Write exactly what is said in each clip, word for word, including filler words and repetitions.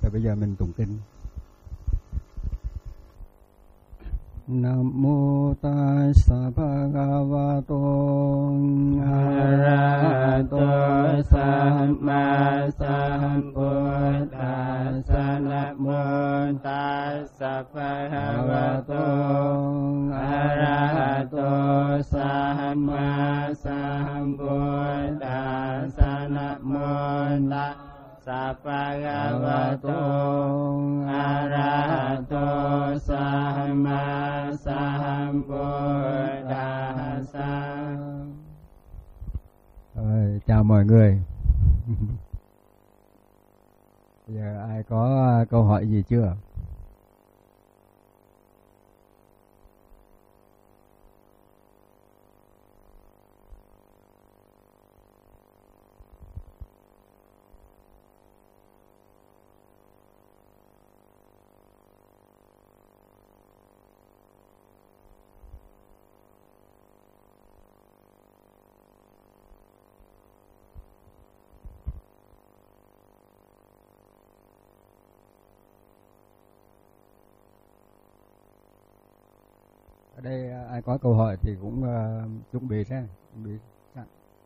Rồi bây giờ mình tụng kinh. Nam mô Tassa Bhagavato Arahato Samma Sambuddhassa. Nam mô Tassa Bhagavato Arahato Samma Sambuddhassa. Nam mô Tassa Bhagavato Arahato Samma Sambuddhassa. Rồi, chào mọi người. Bây giờ ai có câu hỏi gì chưa? Ở đây ai có câu hỏi thì cũng uh, chuẩn bị ra, chuẩn bị sẵn.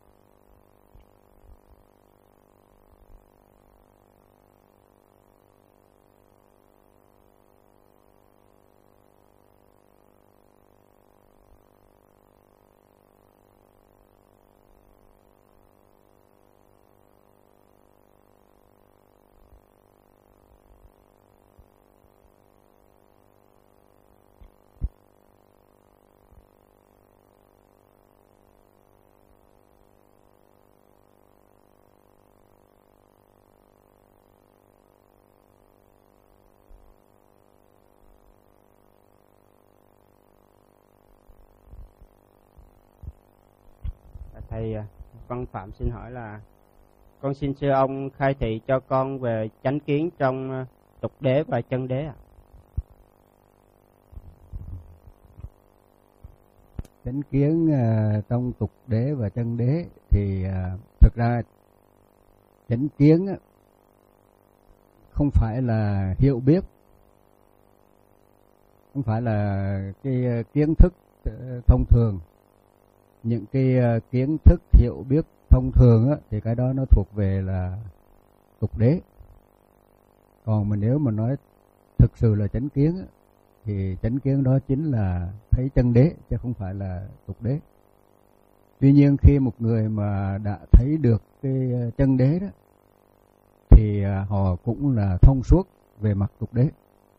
Thầy Văn Phạm xin hỏi là con xin sư ông khai thị cho con về chánh kiến trong tục đế và chân đế ạ. Chánh kiến uh, trong tục đế và chân đế thì uh, thực ra chánh kiến uh, không phải là hiểu biết, không phải là cái uh, kiến thức uh, thông thường. Những cái uh, kiến thức hiểu biết thông thường á, thì cái đó nó thuộc về là tục đế. Còn mà nếu mà nói thực sự là chánh kiến á, thì chánh kiến đó chính là thấy chân đế chứ không phải là tục đế. Tuy nhiên khi một người mà đã thấy được cái chân đế đó thì họ cũng là thông suốt về mặt tục đế.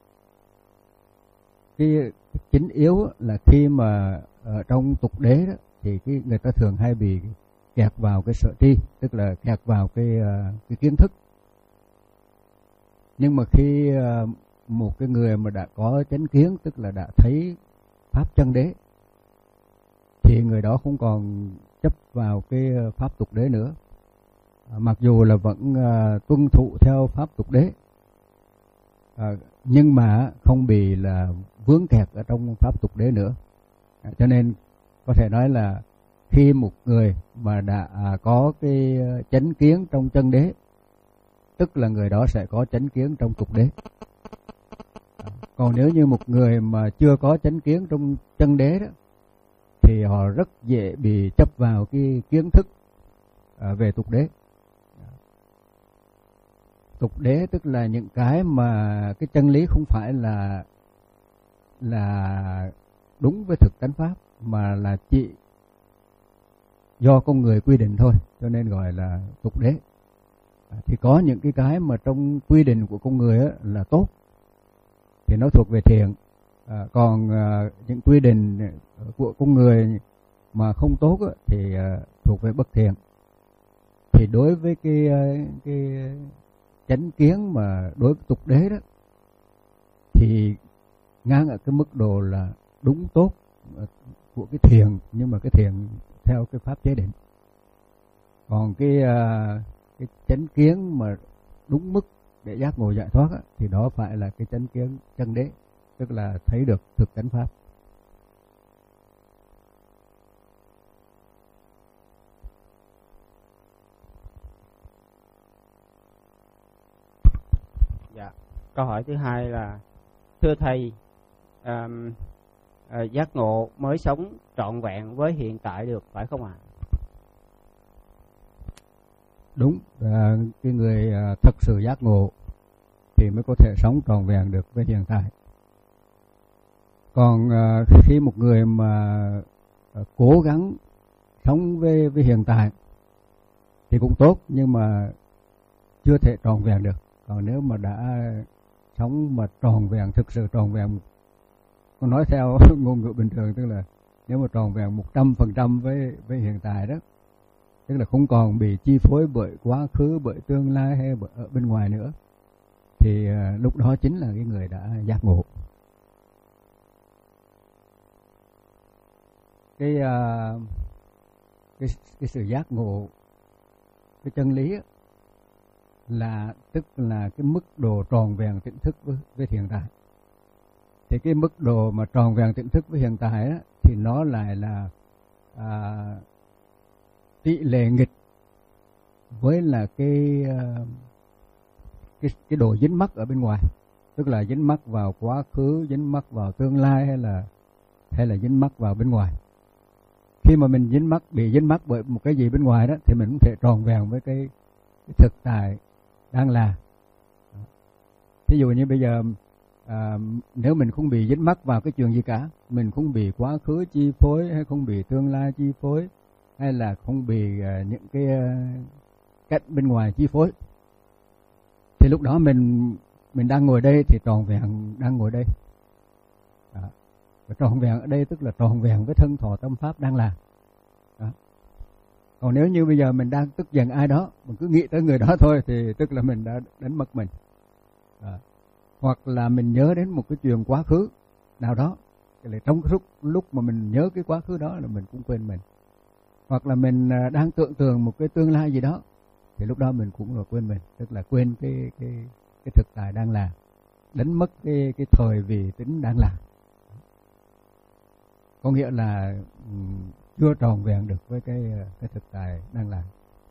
Cái chính yếu là khi mà ở trong tục đế đó thì cái người ta thường hay bị kẹt vào cái sở tri, tức là kẹt vào cái cái kiến thức. Nhưng mà khi một cái người mà đã có chánh kiến, tức là đã thấy pháp chân đế, thì người đó không còn chấp vào cái pháp tục đế nữa. Mặc dù là vẫn uh, tuân thụ theo pháp tục đế, uh, nhưng mà không bị là vướng kẹt ở trong pháp tục đế nữa. Uh, cho nên có thể nói là khi một người mà đã uh, có cái chánh kiến trong chân đế, tức là người đó sẽ có chánh kiến trong tục đế. Còn nếu như một người mà chưa có chánh kiến trong chân đế đó, thì họ rất dễ bị chấp vào cái kiến thức à, về tục đế. Tục đế tức là những cái mà cái chân lý không phải là là đúng với thực tánh pháp, mà là chỉ do con người quy định thôi, cho nên gọi là tục đế. À, thì có những cái cái mà trong quy định của con người á, là tốt thì nó thuộc về thiện, à, còn à, những quy định của con người mà không tốt á, thì à, thuộc về bất thiện. Thì đối với cái cái chánh kiến mà đối với tục đế đó thì ngang ở cái mức độ là đúng tốt của cái thiện, nhưng mà cái thiện theo cái pháp chế định. Còn cái à, cái chánh kiến mà đúng mức để giác ngộ giải thoát á, thì đó phải là cái chánh kiến chân đế, tức là thấy được thực tánh pháp. Dạ. Câu hỏi thứ hai là thưa thầy, um, uh, giác ngộ mới sống trọn vẹn với hiện tại được phải không ạ? À? Đúng, à, cái người à, thật sự giác ngộ thì mới có thể sống trọn vẹn được với hiện tại. Còn à, khi một người mà à, cố gắng sống với, với hiện tại thì cũng tốt, nhưng mà chưa thể trọn vẹn được. Còn nếu mà đã sống mà trọn vẹn, thực sự trọn vẹn, con nói theo ngôn ngữ bình thường, tức là nếu mà trọn vẹn một trăm phần trăm với với hiện tại đó, tức là không còn bị chi phối bởi quá khứ, bởi tương lai hay bởi ở bên ngoài nữa, thì uh, lúc đó chính là cái người đã giác ngộ. Cái uh, cái cái sự giác ngộ, cái chân lý là tức là cái mức độ tròn vẹn tỉnh thức với, với hiện tại. Thì cái mức độ mà tròn vẹn tỉnh thức với hiện tại đó, thì nó lại là à, tỷ lệ nghịch với là cái cái cái độ dính mắc ở bên ngoài, tức là dính mắc vào quá khứ, dính mắc vào tương lai, hay là hay là dính mắc vào bên ngoài. Khi mà mình dính mắc bị dính mắc bởi một cái gì bên ngoài đó, thì mình không thể tròn vẹn với cái, cái thực tại đang là. Thí dụ như bây giờ à, nếu mình không bị dính mắc vào cái chuyện gì cả, mình không bị quá khứ chi phối, hay không bị tương lai chi phối, hay là không bị uh, những cái uh, cách bên ngoài chi phối, thì lúc đó mình mình đang ngồi đây thì tròn vẹn đang ngồi đây. Đó. Và tròn vẹn ở đây tức là tròn vẹn với thân thọ tâm pháp đang làm. Đó. Còn nếu như bây giờ mình đang tức giận ai đó, mình cứ nghĩ tới người đó thôi, thì tức là mình đã đánh mất mình. Đó. Hoặc là mình nhớ đến một cái chuyện quá khứ nào đó, thì là trong cái lúc, lúc mà mình nhớ cái quá khứ đó là mình cũng quên mình. Hoặc là mình đang tưởng tượng một cái tương lai gì đó, thì lúc đó mình cũng là quên mình, tức là quên cái cái cái thực tại đang là, đánh mất cái cái thời vị tính đang là. Có nghĩa là um, chưa tròn vẹn được với cái cái thực tại đang là.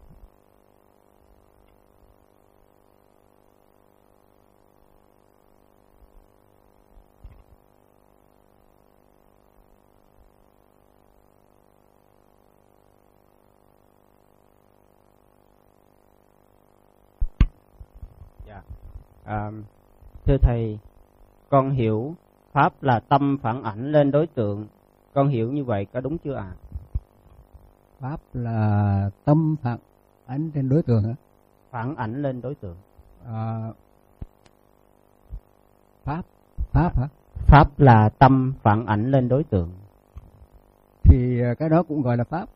À, thưa thầy, con hiểu pháp là tâm phản ảnh lên đối tượng, con hiểu như vậy có đúng chưa ạ? À? Pháp là tâm phản ảnh trên đối tượng hả? Phản ảnh lên đối tượng. À, pháp pháp hả? Pháp là tâm phản ảnh lên đối tượng. Thì cái đó cũng gọi là pháp.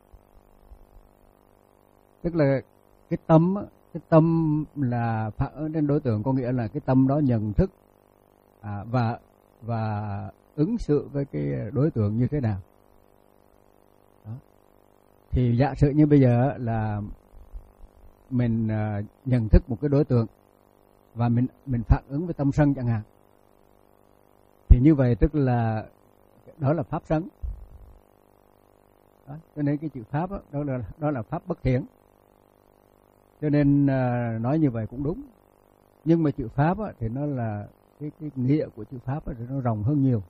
Tức là cái tâm á, cái tâm là phản ứng trên đối tượng, có nghĩa là cái tâm đó nhận thức à, và và ứng xử với cái đối tượng như thế nào. Đó. Thì giả sử như bây giờ là mình uh, nhận thức một cái đối tượng và mình mình phản ứng với tâm sân chẳng hạn, thì như vậy tức là đó là pháp sân. Đó. Cho nên cái chữ pháp đó, đó là đó là pháp bất thiện. Cho nên uh, nói như vậy cũng đúng. Nhưng mà chữ pháp á, thì nó là cái, cái nghĩa của chữ pháp á, thì nó rộng hơn nhiều.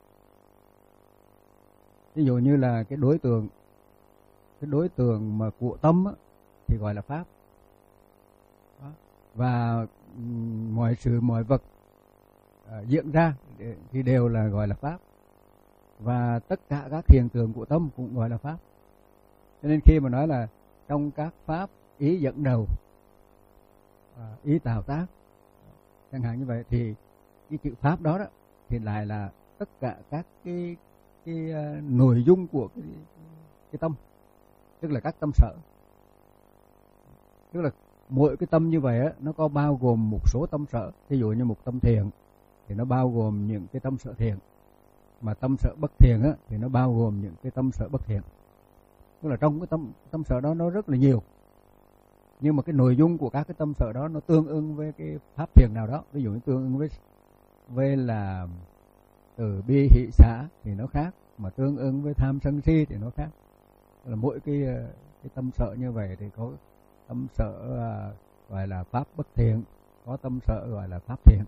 Ví dụ như là cái đối tượng cái đối tượng mà của tâm á, thì gọi là pháp. Đó. Và um, mọi sự mọi vật uh, diễn ra thì đều là gọi là pháp. Và tất cả các hiện tượng của tâm cũng gọi là pháp. Cho nên khi mà nói là trong các pháp ý dẫn đầu, à, ý tạo tác chẳng hạn như vậy, thì cái chữ pháp đó, đó thì lại là tất cả các cái cái uh, nội dung của cái, cái tâm, tức là các tâm sở. Tức là mỗi cái tâm như vậy á, nó có bao gồm một số tâm sở. Ví dụ như một tâm thiện thì nó bao gồm những cái tâm sở thiện, mà tâm sở bất thiện á, thì nó bao gồm những cái tâm sở bất thiện. Tức là trong cái tâm tâm sở đó nó rất là nhiều, nhưng mà cái nội dung của các cái tâm sở đó nó tương ưng với cái pháp thiện nào đó. Ví dụ như tương ưng với với là từ bi hỷ xả thì nó khác, mà tương ưng với tham sân si thì nó khác. Tức là mỗi cái cái tâm sở như vậy thì có tâm sở uh, gọi là pháp bất thiện, có tâm sợ gọi là pháp thiện.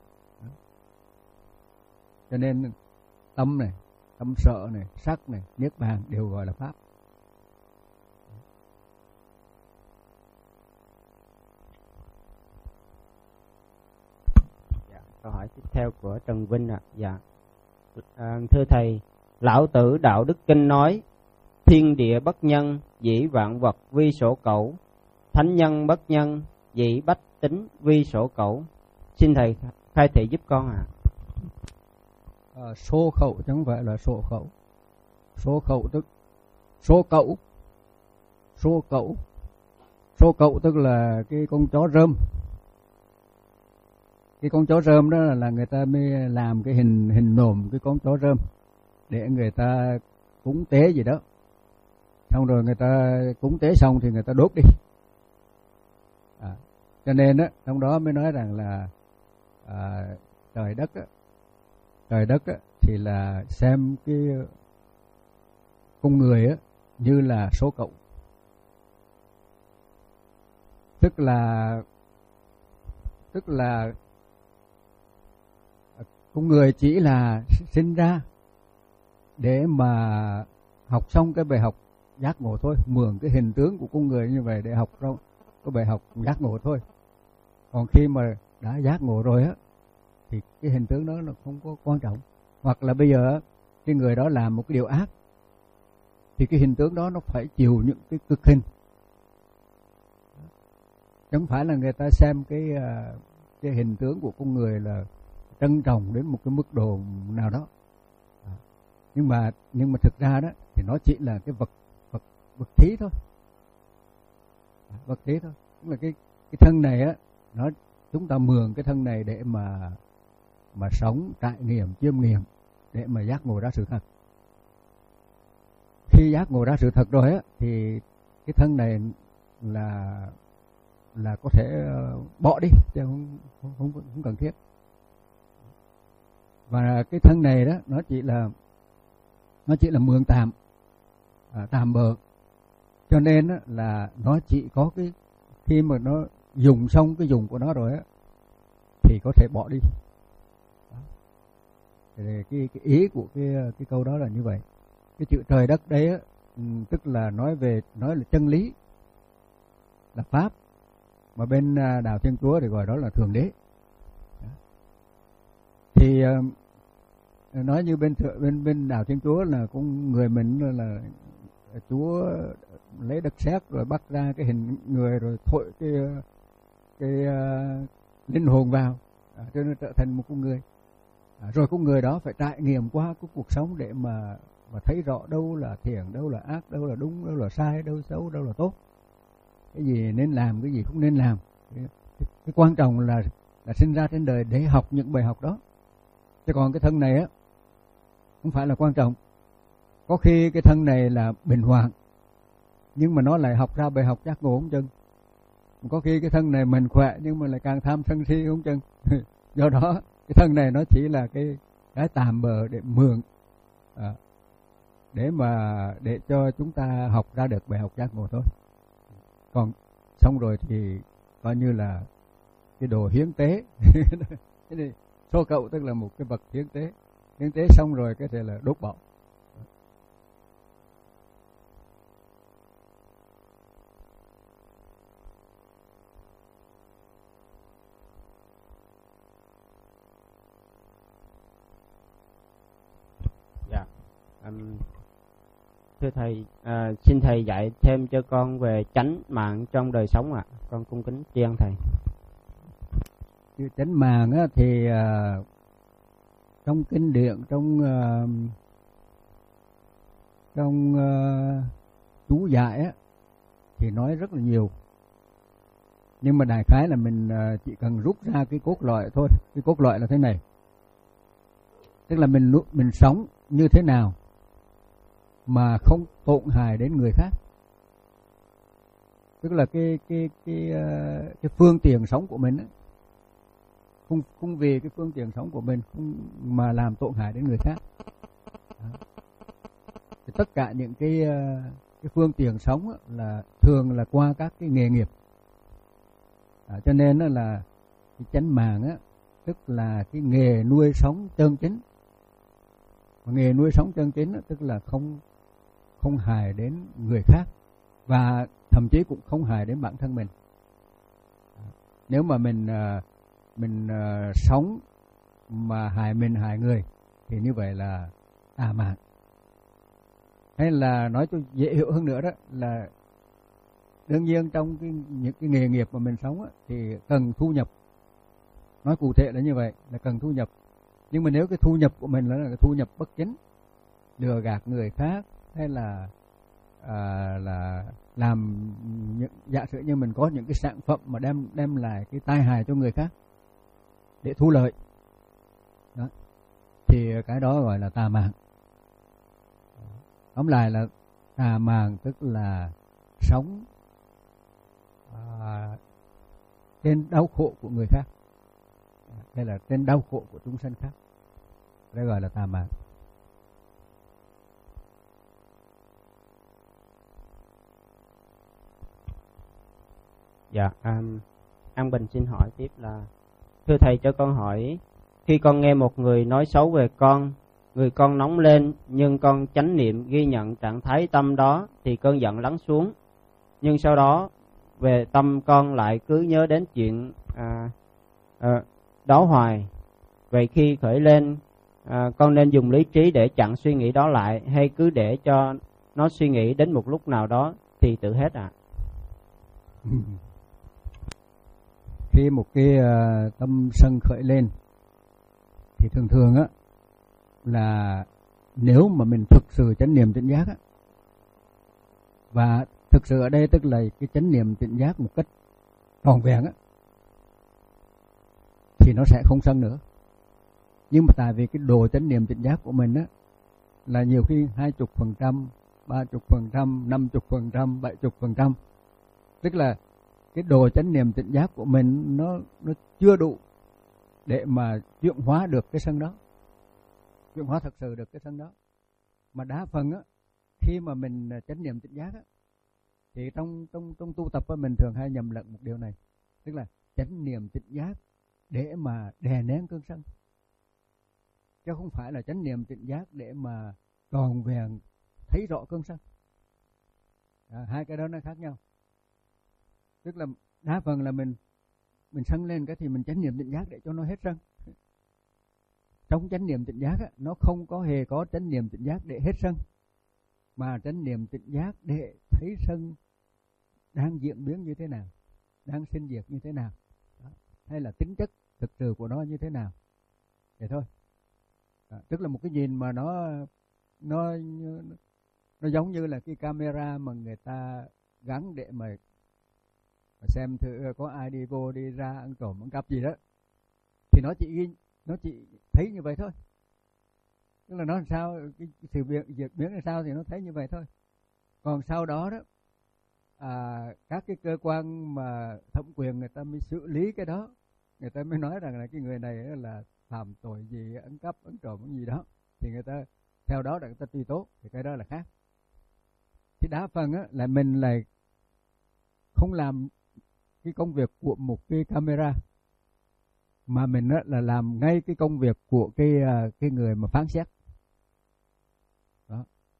Cho nên tâm này, tâm sợ này, sắc này, niết bàn đều gọi là pháp. Dạ, câu hỏi tiếp theo của Trần Vinh ạ. À. Dạ. À, thưa thầy, Lão Tử Đạo Đức Kinh nói: thiên địa bất nhân, dĩ vạn vật vi sổ cẩu; thánh nhân bất nhân, dĩ bách tính vi sổ cẩu. Xin thầy khai thị giúp con ạ. À. À, số khẩu chứ không phải là sổ khẩu. Số khẩu tức số cẩu. Số cẩu. Số cẩu tức là cái con chó rơm. Cái con chó rơm đó là người ta mới làm cái hình hình nồm cái con chó rơm để người ta cúng tế gì đó. Xong rồi người ta cúng tế xong thì người ta đốt đi. À, cho nên á, trong đó mới nói rằng là à, trời đất á, trời đất á, thì là xem cái con người á, như là số cẩu. Tức là tức là con người chỉ là sinh ra để mà học xong cái bài học giác ngộ thôi, mượn cái hình tướng của con người như vậy để học xong cái bài học giác ngộ thôi. Còn khi mà đã giác ngộ rồi á thì cái hình tướng đó nó không có quan trọng. Hoặc là bây giờ cái người đó làm một cái điều ác thì cái hình tướng đó nó phải chịu những cái cực hình. Chẳng phải là người ta xem cái cái hình tướng của con người là trân trọng đến một cái mức độ nào đó. Nhưng mà nhưng mà thực ra đó thì nó chỉ là cái vật vật vật thí thôi. Vật thí thôi. Tức là cái cái thân này á, nó chúng ta mượn cái thân này để mà mà sống, trải nghiệm, chiêm nghiệm, để mà giác ngộ ra sự thật. Khi giác ngộ ra sự thật rồi á thì cái thân này là là có thể bỏ đi, chứ không không không, không cần thiết. Và cái thân này đó nó chỉ là nó chỉ là mượn tạm, à, tạm bợ. Cho nên á, là nó chỉ có cái khi mà nó dùng xong cái dùng của nó rồi á thì có thể bỏ đi. Đó. Thì cái, cái ý của cái cái câu đó là như vậy. Cái chữ trời đất đấy á, tức là nói về nói là chân lý, là pháp, mà bên đạo Thiên Chúa thì gọi đó là thượng đế. Đó. Thì nói như bên bên bên đạo Thiên Chúa là cũng người mình là Chúa lấy đất sét rồi bắt ra cái hình người rồi thổi cái cái uh, linh hồn vào, à, cho nên trở thành một con người. À, rồi con người đó phải trải nghiệm qua cái cuộc sống để mà mà thấy rõ đâu là thiện, đâu là ác, đâu là đúng, đâu là sai, đâu xấu, đâu là tốt, cái gì nên làm, cái gì không nên làm. Cái, cái, cái quan trọng là là sinh ra trên đời để học những bài học đó. Chứ còn cái thân này á không phải là quan trọng. Có khi cái thân này là bình hoạn nhưng mà nó lại học ra bài học giác ngộ không chừng. Có khi cái thân này mình khỏe nhưng mà lại càng tham sân si không chừng. Do đó cái thân này nó chỉ là cái cái tạm bợ để mượn, à, để mà để cho chúng ta học ra được bài học giác ngộ thôi. Còn xong rồi thì coi như là cái đồ hiến tế. Thế thì số cậu tức là một cái vật hiến tế. Hiến tế xong rồi cái thể là đốt bỏ. Dạ. Um, thưa thầy, à, xin thầy dạy thêm cho con về chánh mạng trong đời sống ạ. À. Con cung kính tri ân thầy. Chữ chánh mạng á, thì uh, trong kinh điển, trong uh, trong uh, chú giải á, thì nói rất là nhiều. Nhưng mà đại khái là mình uh, chỉ cần rút ra cái cốt lõi thôi. Cái cốt lõi là thế này. Tức là mình mình sống như thế nào mà không tổn hại đến người khác. Tức là cái cái cái uh, cái phương tiện sống của mình á, không không vì cái phương tiện sống của mình không mà làm tổn hại đến người khác. Đó. Thì tất cả những cái cái phương tiện sống là thường là qua các cái nghề nghiệp. À, cho nên là Cái chánh mạng á, tức là cái nghề nuôi sống chân chính. Và nghề nuôi sống chân chính á, tức là không không hại đến người khác và thậm chí cũng không hại đến bản thân mình. Nếu mà mình mình sống mà hại mình hại người thì như vậy là tà mạng. Hay là nói cho dễ hiểu hơn nữa đó là đương nhiên trong cái, những cái nghề nghiệp mà mình sống á, thì cần thu nhập. Nói cụ thể là như vậy, là cần thu nhập. Nhưng mà nếu cái thu nhập của mình là cái thu nhập bất chính, lừa gạt người khác, hay là à, là làm những, giả sử như mình có những cái sản phẩm mà đem đem lại cái tai hại cho người khác để thu lợi đó, thì cái đó gọi là tà mạng. Tóm lại là tà mạng tức là sống à, trên đau khổ của người khác, hay là trên đau khổ của chúng sanh khác, đây gọi là tà mạng. Dạ, um, An Bình xin hỏi tiếp là: thưa thầy, cho con hỏi, khi con nghe một người nói xấu về con, người con nóng lên, nhưng con chánh niệm ghi nhận trạng thái tâm đó thì cơn giận lắng xuống. Nhưng sau đó về tâm con lại cứ nhớ đến chuyện à, à, đó hoài. Vậy khi khởi lên, à, con nên dùng lý trí để chặn suy nghĩ đó lại, hay cứ để cho nó suy nghĩ đến một lúc nào đó thì tự hết ạ? À? Khi một cái uh, tâm sân khởi lên thì thường thường á là nếu mà mình thực sự chánh niệm tỉnh giác á, và thực sự ở đây tức là cái chánh niệm tỉnh giác một cách tròn vẹn á, thì nó sẽ không sân nữa. Nhưng mà tại vì cái độ chánh niệm tỉnh giác của mình á là nhiều khi hai chục phần trăm, ba chục phần trăm, năm chục phần trăm, bảy chục phần trăm, tức là cái độ chánh niệm tỉnh giác của mình nó nó chưa đủ để mà chuyển hóa được cái sân đó, chuyển hóa thật sự được cái sân đó. Mà đa phần á, khi mà mình chánh niệm tỉnh giác á, thì trong trong trong tu tập á, mình thường hay nhầm lẫn một điều này, tức là chánh niệm tỉnh giác để mà đè nén cơn sân, chứ không phải là chánh niệm tỉnh giác để mà tròn vẹn thấy rõ cơn sân. À, hai cái đó nó khác nhau. Tức là đa phần là mình mình sân lên cái thì mình chánh niệm tỉnh giác để cho nó hết sân. Trong chánh niệm tỉnh giác á, nó không có hề có chánh niệm tỉnh giác để hết sân, mà chánh niệm tỉnh giác để thấy sân đang diễn biến như thế nào, đang sinh diệt như thế nào, đó, hay là tính chất thực sự của nó như thế nào, vậy thôi. À, tức là một cái nhìn mà nó nó nó giống như là cái camera mà người ta gắn để mà xem thử có ai đi vô đi ra ăn trộm ăn cắp gì đó, thì nó chỉ ghi, nó chỉ thấy như vậy thôi. Tức là nó làm sao, cái sự việc diễn biến là sao thì nó thấy như vậy thôi. Còn sau đó đó à, các cái cơ quan mà thẩm quyền người ta mới xử lý cái đó, người ta mới nói rằng là cái người này là phạm tội gì, ăn cắp ăn trộm gì đó, thì người ta theo đó là người ta truy tố, thì cái đó là khác. Thì đa phần á là mình lại không làm cái công việc của một cái camera, mà mình á là làm ngay cái công việc của cái cái người mà phán xét đó.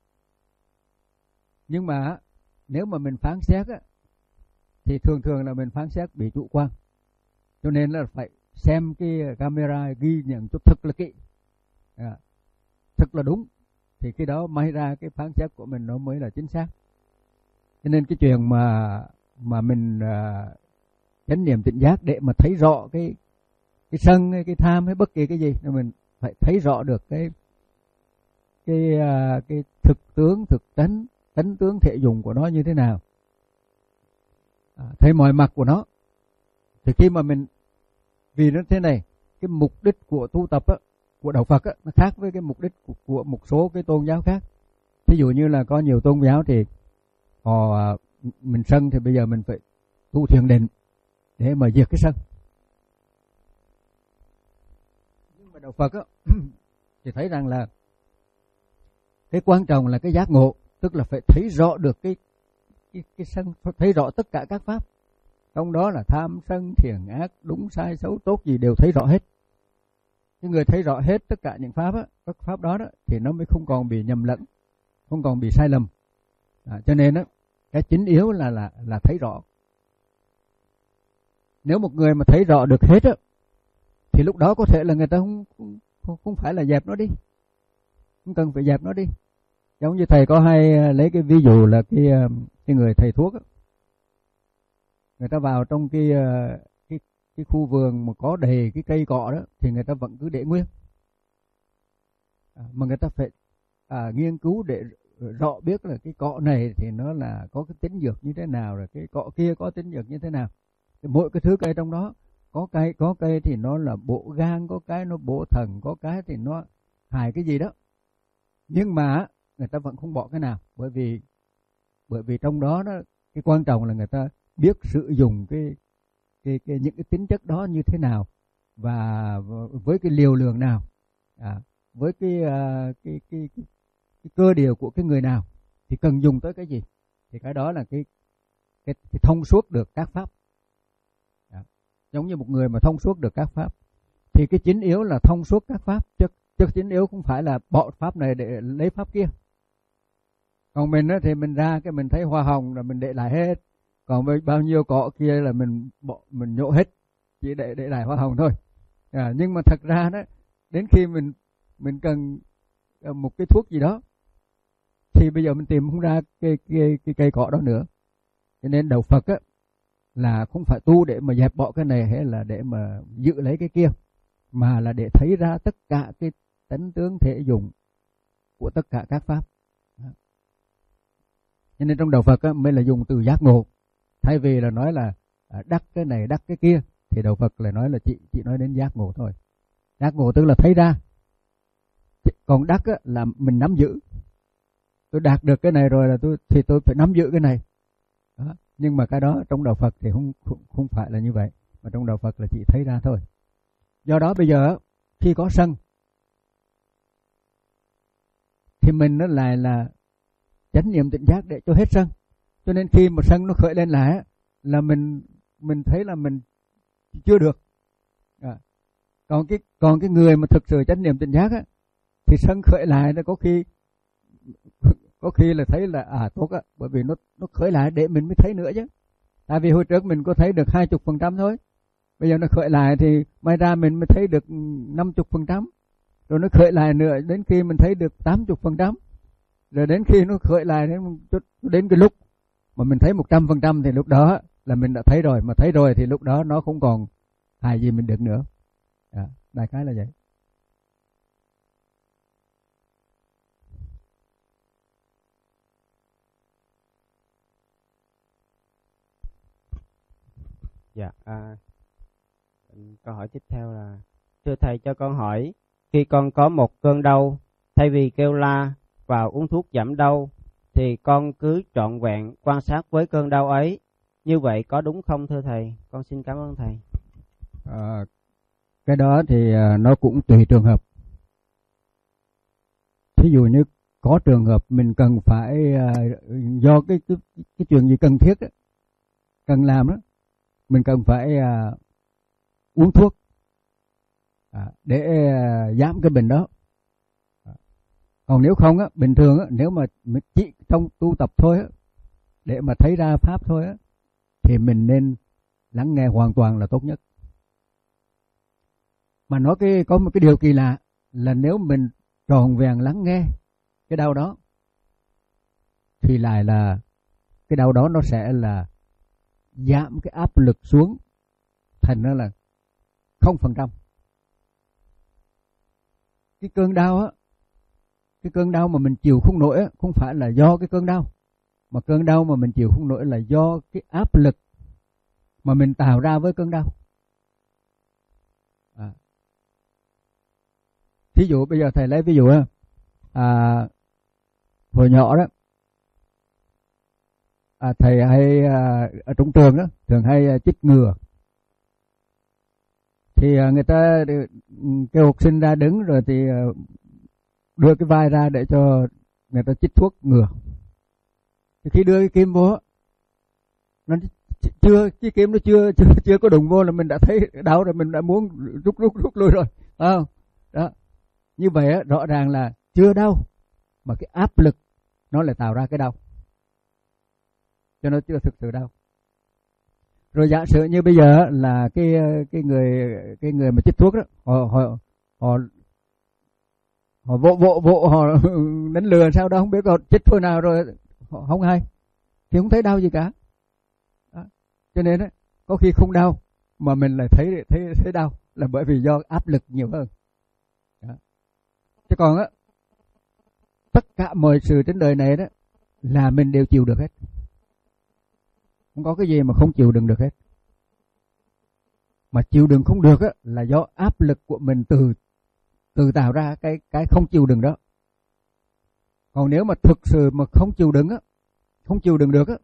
Nhưng mà nếu mà mình phán xét á, thì thường thường là mình phán xét bị chủ quan, cho nên là phải xem cái camera ghi nhận cho thật là kỹ, à, thật là đúng, thì cái đó may ra cái phán xét của mình nó mới là chính xác. Cho nên cái chuyện mà mà mình uh, chánh niệm tỉnh giác để mà thấy rõ cái cái sân hay cái tham hay bất kỳ cái gì, nên mình phải thấy rõ được cái cái uh, cái thực tướng, thực tánh, tánh tướng thể dụng của nó như thế nào, à, thấy mọi mặt của nó. Thì khi mà mình, vì nó thế này, cái mục đích của tu tập á, của đạo Phật á, nó khác với cái mục đích của, của một số cái tôn giáo khác. Ví dụ như là có nhiều tôn giáo thì họ mình sân thì bây giờ mình phải tu thiền định để mà diệt cái sân. Nhưng mà đạo Phật á thì thấy rằng là cái quan trọng là cái giác ngộ, tức là phải thấy rõ được cái cái cái sân, thấy rõ tất cả các pháp, trong đó là tham sân thiện ác, đúng sai xấu tốt gì đều thấy rõ hết. Cái người thấy rõ hết tất cả những pháp á, các pháp đó, đó thì nó mới không còn bị nhầm lẫn, không còn bị sai lầm. À, cho nên á, cái chính yếu là là là thấy rõ. Nếu một người mà thấy rõ được hết á, thì lúc đó có thể là người ta không không, không phải là dẹp nó đi, không cần phải dẹp nó đi. Giống như thầy có hay lấy cái ví dụ là cái cái người thầy thuốc á, người ta vào trong cái cái cái khu vườn mà có đầy cái cây cọ đó thì người ta vẫn cứ để nguyên, à, mà người ta phải à, nghiên cứu để rõ biết là cái cọ này thì nó là có cái tính dược như thế nào, rồi cái cọ kia có tính dược như thế nào. Thì mỗi cái thứ cây trong đó, có cây có cây thì nó là bổ gan, có cái nó bổ thần, có cái thì nó hại cái gì đó. Nhưng mà người ta vẫn không bỏ cái nào, bởi vì bởi vì trong đó đó cái quan trọng là người ta biết sử dụng cái cái, cái những cái tính chất đó như thế nào, và với cái liều lượng nào, à, với cái, uh, cái, cái, cái cái cơ điều của cái người nào thì cần dùng tới cái gì, thì cái đó là cái cái, cái thông suốt được các pháp. À, giống như một người mà thông suốt được các pháp thì cái chính yếu là thông suốt các pháp, chứ, chứ chính yếu không phải là bỏ pháp này để lấy pháp kia. Còn mình á, thì mình ra cái mình thấy hoa hồng là mình để lại hết, còn với bao nhiêu cọ kia là mình bỏ, mình nhổ hết, chỉ để để lại hoa hồng thôi. À, nhưng mà thật ra đó, đến khi mình mình cần một cái thuốc gì đó thì bây giờ mình tìm không ra cái cái cái cây cọ đó nữa. Cho nên đạo Phật á là không phải tu để mà dẹp bỏ cái này hay là để mà giữ lấy cái kia, mà là để thấy ra tất cả cái tánh tướng thể dụng của tất cả các pháp. Cho nên trong đạo Phật á, mới là dùng từ giác ngộ, thay vì là nói là đắc cái này đắc cái kia, thì đạo Phật lại nói là chị chị nói đến giác ngộ thôi. Giác ngộ tức là thấy ra, còn đắc á, là mình nắm giữ. Tôi đạt được cái này rồi là tôi thì tôi phải nắm giữ cái này. Đó. Nhưng mà cái đó trong đạo Phật thì không, không không phải là như vậy, mà trong đạo Phật là chỉ thấy ra thôi. Do đó bây giờ khi có sân thì mình nó lại là chánh niệm tỉnh giác để cho hết sân. Cho nên khi mà sân nó khởi lên lại là mình mình thấy là mình chưa được. À. Còn cái còn cái người mà thực sự chánh niệm tỉnh giác á, thì sân khởi lại nó có khi có khi là thấy là à tốt á, bởi vì nó nó khởi lại để mình mới thấy nữa chứ. Tại vì hồi trước mình có thấy được hai chục phần trăm thôi, bây giờ nó khởi lại thì may ra mình mới thấy được năm chục phần trăm, rồi nó khởi lại nữa đến khi mình thấy được tám chục phần trăm, rồi đến khi nó khởi lại đến đến cái lúc mà mình thấy một trăm phần trăm thì lúc đó là mình đã thấy rồi, mà thấy rồi thì lúc đó nó không còn hại gì mình được nữa. À, đại khái là vậy. Dạ, à, câu hỏi tiếp theo là: thưa thầy, cho con hỏi, khi con có một cơn đau, thay vì kêu la và uống thuốc giảm đau thì con cứ trọn vẹn quan sát với cơn đau ấy, như vậy có đúng không thưa thầy? Con xin cảm ơn thầy. À, cái đó thì nó cũng tùy trường hợp. Thí dụ như có trường hợp mình cần phải do cái cái cái chuyện gì cần thiết đó, cần làm đó, mình cần phải à, uống thuốc à, để à, giảm cái bệnh đó. À. Còn nếu không á, bình thường á, nếu mà chỉ trong tu tập thôi á, để mà thấy ra pháp thôi á, thì mình nên lắng nghe hoàn toàn là tốt nhất. Mà nói cái có một cái điều kỳ lạ là nếu mình tròn vẹn lắng nghe cái đau đó thì lại là cái đau đó nó sẽ là giảm cái áp lực xuống thành ra là không phần trăm. Cái cơn đau á, cái cơn đau mà mình chịu không nổi á, không phải là do cái cơn đau, mà cơn đau mà mình chịu không nổi là do cái áp lực mà mình tạo ra với cơn đau. À. Thí dụ bây giờ thầy lấy ví dụ á, à, hồi nhỏ đó, à, thầy hay à, ở trong trường đó thường hay à, chích ngừa, thì à, người ta kêu học sinh ra đứng rồi thì à, đưa cái vai ra để cho người ta chích thuốc ngừa. Thì khi đưa cái kim vô, nó chưa cái kiếm nó chưa chưa chưa có đụng vô là mình đã thấy đau rồi, mình đã muốn rút rút rút lui rồi, phải không? Đó, như vậy á, rõ ràng là chưa đau mà cái áp lực nó lại tạo ra cái đau, cho nó chưa thực sự đau. Rồi giả sử như bây giờ là cái cái người cái người mà chích thuốc đó, họ họ họ họ vỗ vỗ vỗ họ đánh lừa sao đó không biết, họ chích thôi nào rồi họ không hay thì không thấy đau gì cả. Đó. Cho nên á, có khi không đau mà mình lại thấy thấy thấy đau là bởi vì do áp lực nhiều hơn. Đó. Chứ còn á, tất cả mọi sự trên đời này đó là mình đều chịu được hết, không có cái gì mà không chịu đựng được hết. Mà chịu đựng không được á, là do áp lực của mình từ từ tạo ra cái cái không chịu đựng đó. Còn nếu mà thực sự mà không chịu đựng á, không chịu đựng được á,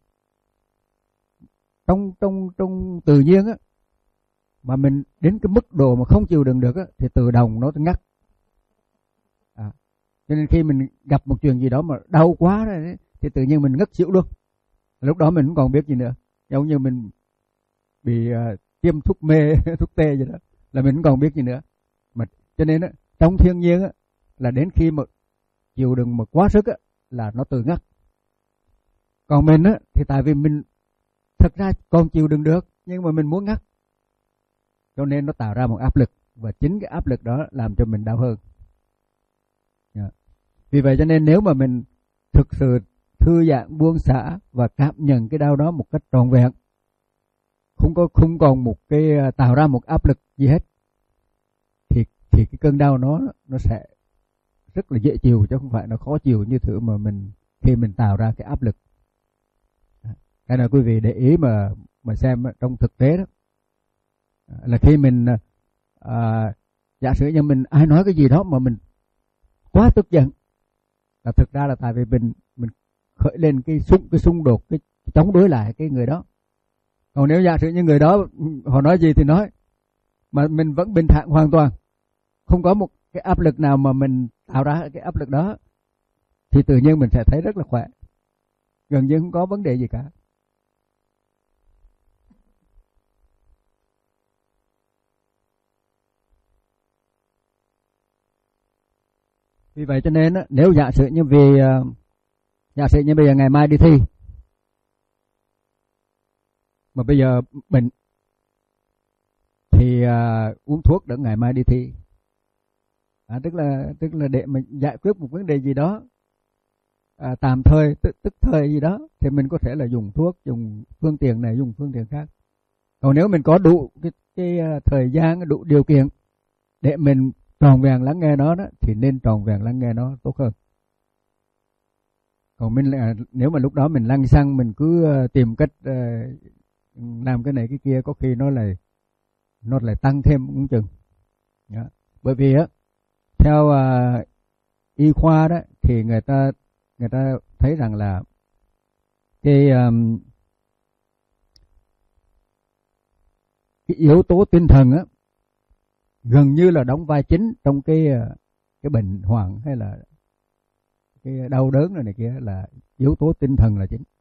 trong trong trong tự nhiên á, mà mình đến cái mức độ mà không chịu đựng được á, thì tự động nó ngắt. À, cho nên khi mình gặp một chuyện gì đó mà đau quá rồi ấy, thì tự nhiên mình ngất xỉu luôn. Lúc đó mình không còn biết gì nữa, giống như mình bị uh, tiêm thuốc mê thuốc tê gì đó, là mình không còn biết gì nữa. Mà cho nên á, trong thiên nhiên á, là đến khi mà chịu đựng mà quá sức á, là nó tự ngắt. Còn mình á, thì tại vì mình thật ra còn chịu đựng được, nhưng mà mình muốn ngắt, cho nên nó tạo ra một áp lực, và chính cái áp lực đó làm cho mình đau hơn. Yeah. Vì vậy cho nên nếu mà mình thực sự thư giãn, buông xả và cảm nhận cái đau đó một cách trọn vẹn, không có không còn một cái tạo ra một áp lực gì hết, thì thì cái cơn đau nó nó sẽ rất là dễ chịu, chứ không phải nó khó chịu như thứ mà mình khi mình tạo ra cái áp lực. Cái này quý vị để ý mà mà xem trong thực tế đó, là khi mình à, giả sử như mình ai nói cái gì đó mà mình quá tức giận, là thực ra là tại vì mình mình khởi lên cái xung cái xung đột, cái chống đối lại cái người đó. Còn nếu giả sử như người đó họ nói gì thì nói, mà mình vẫn bình thản hoàn toàn, không có một cái áp lực nào mà mình tạo ra cái áp lực đó, thì tự nhiên mình sẽ thấy rất là khỏe, gần như không có vấn đề gì cả. Vì vậy cho nên nếu giả sử như vì giả sử như bây giờ ngày mai đi thi, mà bây giờ bệnh thì uh, uống thuốc để ngày mai đi thi, à, tức là tức là để mình giải quyết một vấn đề gì đó à, tạm thời tức, tức thời gì đó, thì mình có thể là dùng thuốc, dùng phương tiện này, dùng phương tiện khác. Còn nếu mình có đủ cái, cái uh, thời gian, đủ điều kiện để mình tròn vẹn lắng nghe nó đó, thì nên tròn vẹn lắng nghe nó tốt hơn. Còn mình nếu mà lúc đó mình lăng xăng, mình cứ uh, tìm cách uh, làm cái này cái kia, có khi nó lại nó lại tăng thêm cũng chừng. Đó. Bởi vì á, theo uh, y khoa đó, thì người ta người ta thấy rằng là cái um, cái yếu tố tinh thần á, gần như là đóng vai chính trong cái cái bệnh hoạn hay là cái đau đớn này, này kia, là yếu tố tinh thần là chính.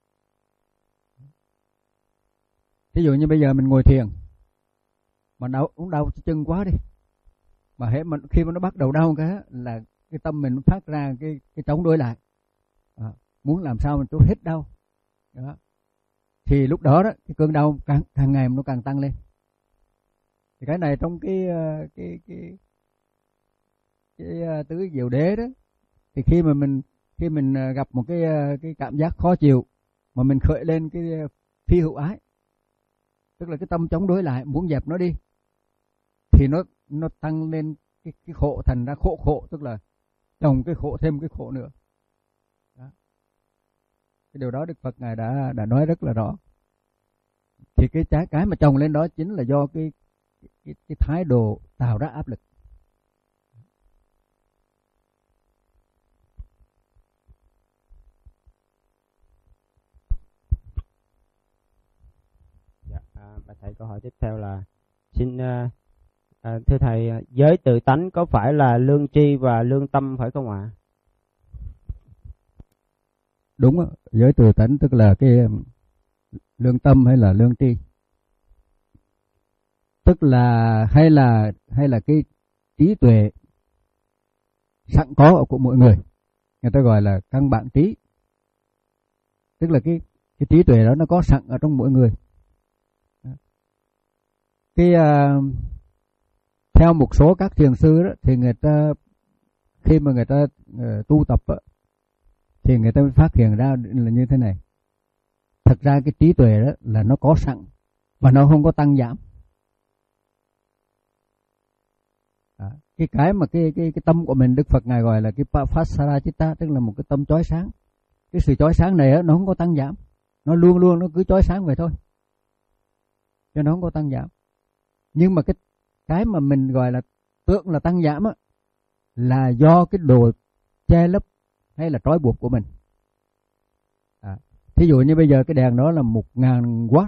Ví dụ như bây giờ mình ngồi thiền mà đau cũng đau chân quá đi, mà hễ mà khi mà nó bắt đầu đau cái là cái tâm mình phát ra cái cái chống đối lại, à, muốn làm sao mình trút hết đau đó, thì lúc đó đó cái cơn đau càng càng ngày nó càng tăng lên. Thì cái này trong cái cái cái cái, cái tứ diệu đế đó, thì khi mà mình khi mình gặp một cái cái cảm giác khó chịu mà mình khởi lên cái phi hữu ái, tức là cái tâm chống đối lại, muốn dẹp nó đi, thì nó nó tăng lên cái, cái khổ, thành ra khổ khổ, tức là chồng cái khổ thêm cái khổ nữa. Đó. Cái điều đó Đức Phật ngài đã đã nói rất là rõ. Thì cái trái cái mà chồng lên đó chính là do cái cái, cái thái độ tạo ra áp lực. Dạ, à, bà thầy câu hỏi tiếp theo là xin uh, à, thưa thầy, giới tự tánh có phải là lương tri và lương tâm phải không ạ? Đúng đó. Giới tự tánh tức là cái lương tâm hay là lương tri. Tức là hay là hay là cái trí tuệ sẵn có của mỗi người, người ta gọi là căn bản trí. Tức là cái cái trí tuệ đó nó có sẵn ở trong mỗi người. Cái uh, theo một số các thiền sư đó, thì người ta khi mà người ta uh, tu tập đó, thì người ta mới phát hiện ra là như thế này. Thật ra cái trí tuệ đó là nó có sẵn và nó không có tăng giảm. À, cái cái mà cái cái cái tâm của mình, Đức Phật ngài gọi là cái Pasarachitta, tức là một cái tâm chói sáng. Cái sự chói sáng này đó, nó không có tăng giảm, nó luôn luôn nó cứ chói sáng vậy thôi, cho nó không có tăng giảm. Nhưng mà cái cái mà mình gọi là tưởng là tăng giảm á, là do cái đồ che lấp hay là trói buộc của mình. À, thí dụ như bây giờ cái đèn đó là một ngàn watt,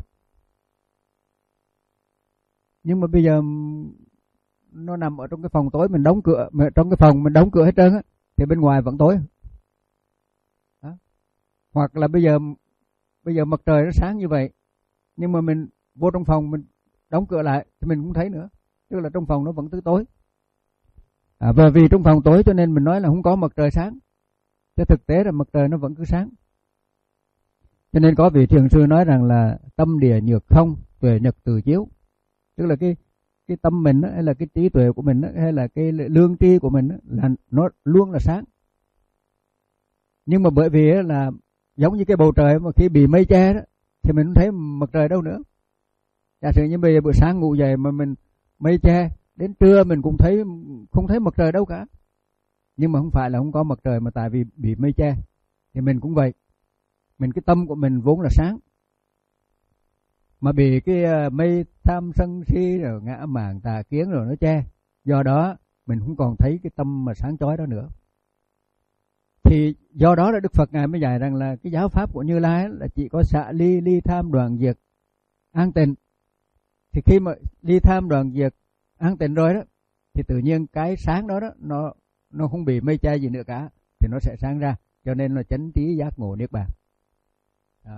nhưng mà bây giờ nó nằm ở trong cái phòng tối, mình đóng cửa, mà trong cái phòng mình đóng cửa hết trơn á, thì bên ngoài vẫn tối. Đó. Hoặc là bây giờ bây giờ mặt trời nó sáng như vậy, nhưng mà mình vô trong phòng mình đóng cửa lại thì mình cũng thấy nữa, tức là trong phòng nó vẫn tối. À, và vì trong phòng tối cho nên mình nói là không có mặt trời sáng, chứ thực tế là mặt trời nó vẫn cứ sáng. Cho nên có vị thiền sư nói rằng là tâm địa nhược không, tuệ nhật từ chiếu. Tức là cái cái tâm mình đó, hay là cái trí tuệ của mình đó, hay là cái lương tri của mình đó, là nó luôn là sáng. Nhưng mà bởi vì là giống như cái bầu trời mà khi bị mây che đó, thì mình không thấy mặt trời đâu nữa. Giả sử như bây giờ buổi sáng ngủ dậy mà mình mây che, đến trưa mình cũng thấy không thấy mặt trời đâu cả. Nhưng mà không phải là không có mặt trời, mà tại vì bị mây che. Thì mình cũng vậy. Mình cái tâm của mình vốn là sáng, mà bị cái mây tham sân si rồi ngã mạn tà kiến rồi nó che, do đó mình không còn thấy cái tâm mà sáng chói đó nữa. Thì do đó là Đức Phật ngài mới dạy rằng là cái giáo pháp của Như Lai là chỉ có xả ly, ly tham đoạn diệt, an tịnh. Thì khi mà ly tham đoạn diệt, an tịnh rồi đó, thì tự nhiên cái sáng đó đó nó nó không bị mây che gì nữa cả, thì nó sẽ sáng ra. Cho nên là chánh trí giác ngộ niết bàn. Đó.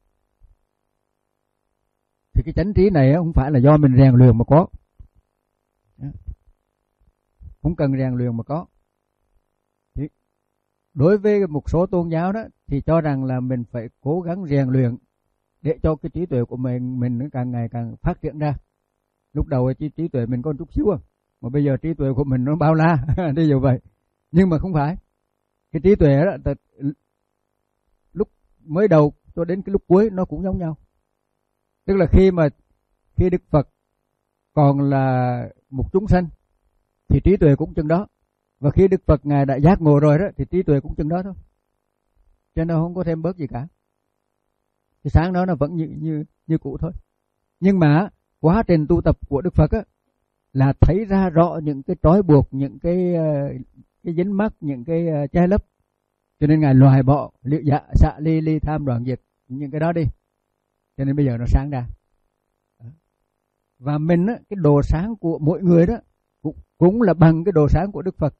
Thì cái chánh trí này không phải là do mình rèn luyện mà có, không cần rèn luyện mà có. Thì đối với một số tôn giáo đó thì cho rằng là mình phải cố gắng rèn luyện để cho cái trí tuệ của mình mình nó càng ngày càng phát triển ra. Lúc đầu trí, trí tuệ mình có một chút xíu à, mà bây giờ trí tuệ của mình nó bao la, đi như vậy. Nhưng mà không phải. Cái trí tuệ đó, từ lúc mới đầu cho đến cái lúc cuối nó cũng giống nhau. Tức là khi mà khi Đức Phật còn là một chúng sanh thì trí tuệ cũng chừng đó, và khi Đức Phật ngài đã giác ngộ rồi đó thì trí tuệ cũng chừng đó thôi, cho nên không có thêm bớt gì cả. Cái sáng đó nó vẫn như như như cũ thôi. Nhưng mà quá trình tu tập của Đức Phật á, là thấy ra rõ những cái trói buộc, những cái cái dính mắc, những cái che lấp, cho nên ngài loại bỏ liệu dạ xạ ly ly tham đoạn diệt những cái đó đi, cho nên bây giờ nó sáng ra. Và mình á, cái đồ sáng của mỗi người đó cũng, cũng là bằng cái đồ sáng của Đức Phật.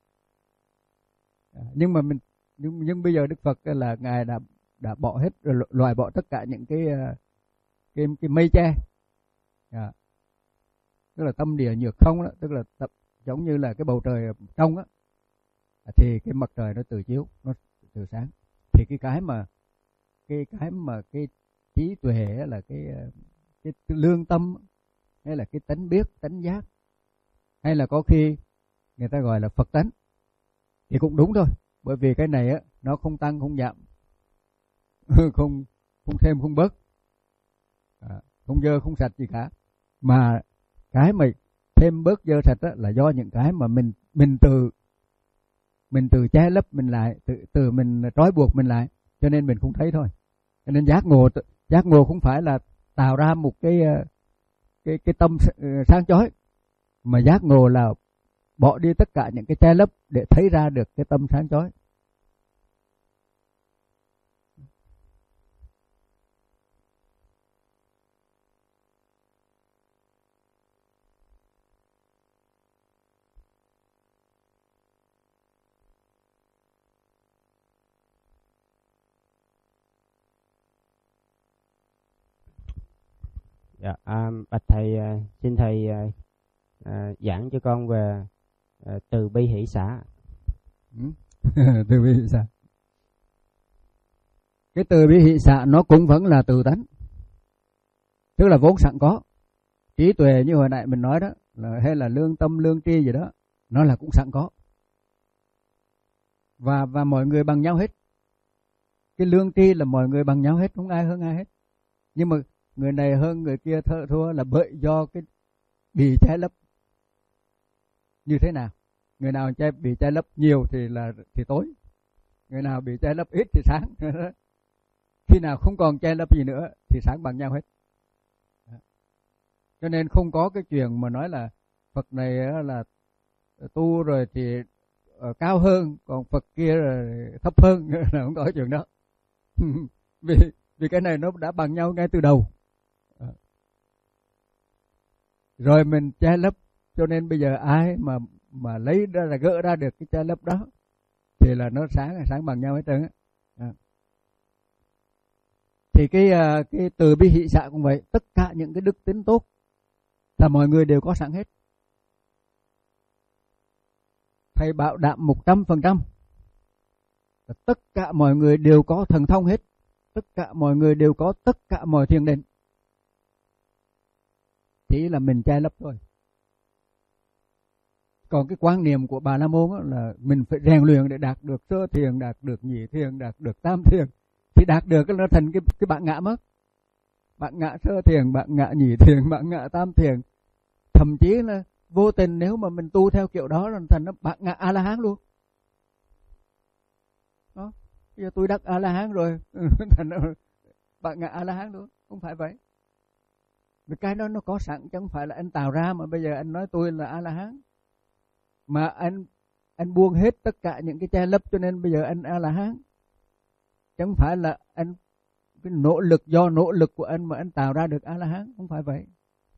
Nhưng mà mình nhưng, nhưng bây giờ Đức Phật là ngài đã đã bỏ hết, loại bỏ tất cả những cái cái, cái mây che. À, tức là tâm địa nhược không đó, tức là tập giống như là cái bầu trời trong á, thì cái mặt trời nó từ chiếu, nó từ sáng. Thì cái cái mà cái cái mà cái trí tuệ là cái cái, cái lương tâm, hay là cái tánh biết, tánh giác, hay là có khi người ta gọi là Phật tánh, thì cũng đúng thôi. Bởi vì cái này á, nó không tăng không giảm, không không thêm không bớt, à, không dơ không sạch gì cả. Mà cái mà thêm bớt dơ sạch á, là do những cái mà mình mình từ mình từ che lấp mình lại, từ từ mình trói buộc mình lại, cho nên mình không thấy thôi. Cho nên giác ngộ giác ngộ không phải là tạo ra một cái cái cái tâm sáng chói, mà giác ngộ là bỏ đi tất cả những cái che lấp để thấy ra được cái tâm sáng chói. Dạ, à, bạch thầy, à, xin thầy à, à, giảng cho con về à, từ bi hỷ xả. Ừ. Từ bi hỷ xả, cái từ bi hỷ xả nó cũng vẫn là từ tánh, tức là vốn sẵn có. Trí tuệ như hồi nãy mình nói đó, là hay là lương tâm lương tri gì đó, nó là cũng sẵn có, và và mọi người bằng nhau hết. Cái lương tri là mọi người bằng nhau hết, không ai hơn ai hết. Nhưng mà người này hơn người kia thơ thua là bởi do cái bị che lấp như thế nào. Người nào che bị che lấp nhiều thì là thì tối, người nào bị che lấp ít thì sáng. Khi nào không còn che lấp gì nữa thì sáng bằng nhau hết. Cho nên không có cái chuyện mà nói là Phật này là tu rồi thì cao hơn, còn Phật kia rồi thấp hơn, là không có chuyện đó. vì vì cái này nó đã bằng nhau ngay từ đầu. Rồi mình che lấp, cho nên bây giờ ai mà mà lấy ra là gỡ ra được cái che lấp đó thì là nó sáng sáng bằng nhau hết trơn á. À. Thì cái cái từ bi hỷ xả cũng vậy, tất cả những cái đức tính tốt là mọi người đều có sẵn hết. Thầy bảo đảm một trăm phần trăm, tất cả mọi người đều có thần thông hết, tất cả mọi người đều có tất cả mọi thiền định, chỉ là mình che lấp thôi. Còn cái quan niệm của Bà La Môn là mình phải rèn luyện để đạt được sơ thiền, đạt được nhị thiền, đạt được tam thiền, thì đạt được nó thành cái cái bản ngã mất. Bản ngã sơ thiền, bản ngã nhị thiền, bản ngã tam thiền, thậm chí là vô tình nếu mà mình tu theo kiểu đó là thành nó bản ngã A La Hán luôn. Đó, bây giờ tôi đắc A La Hán rồi, thành nó bản ngã A La Hán luôn, không phải vậy. Vì cái đó nó có sẵn, chứ không phải là anh tạo ra mà bây giờ anh nói tôi là A La Hán. Mà anh anh buông hết tất cả những cái che lấp, cho nên bây giờ anh A La Hán. Chứ không phải là anh cái nỗ lực, do nỗ lực của anh mà anh tạo ra được A La Hán, không phải vậy.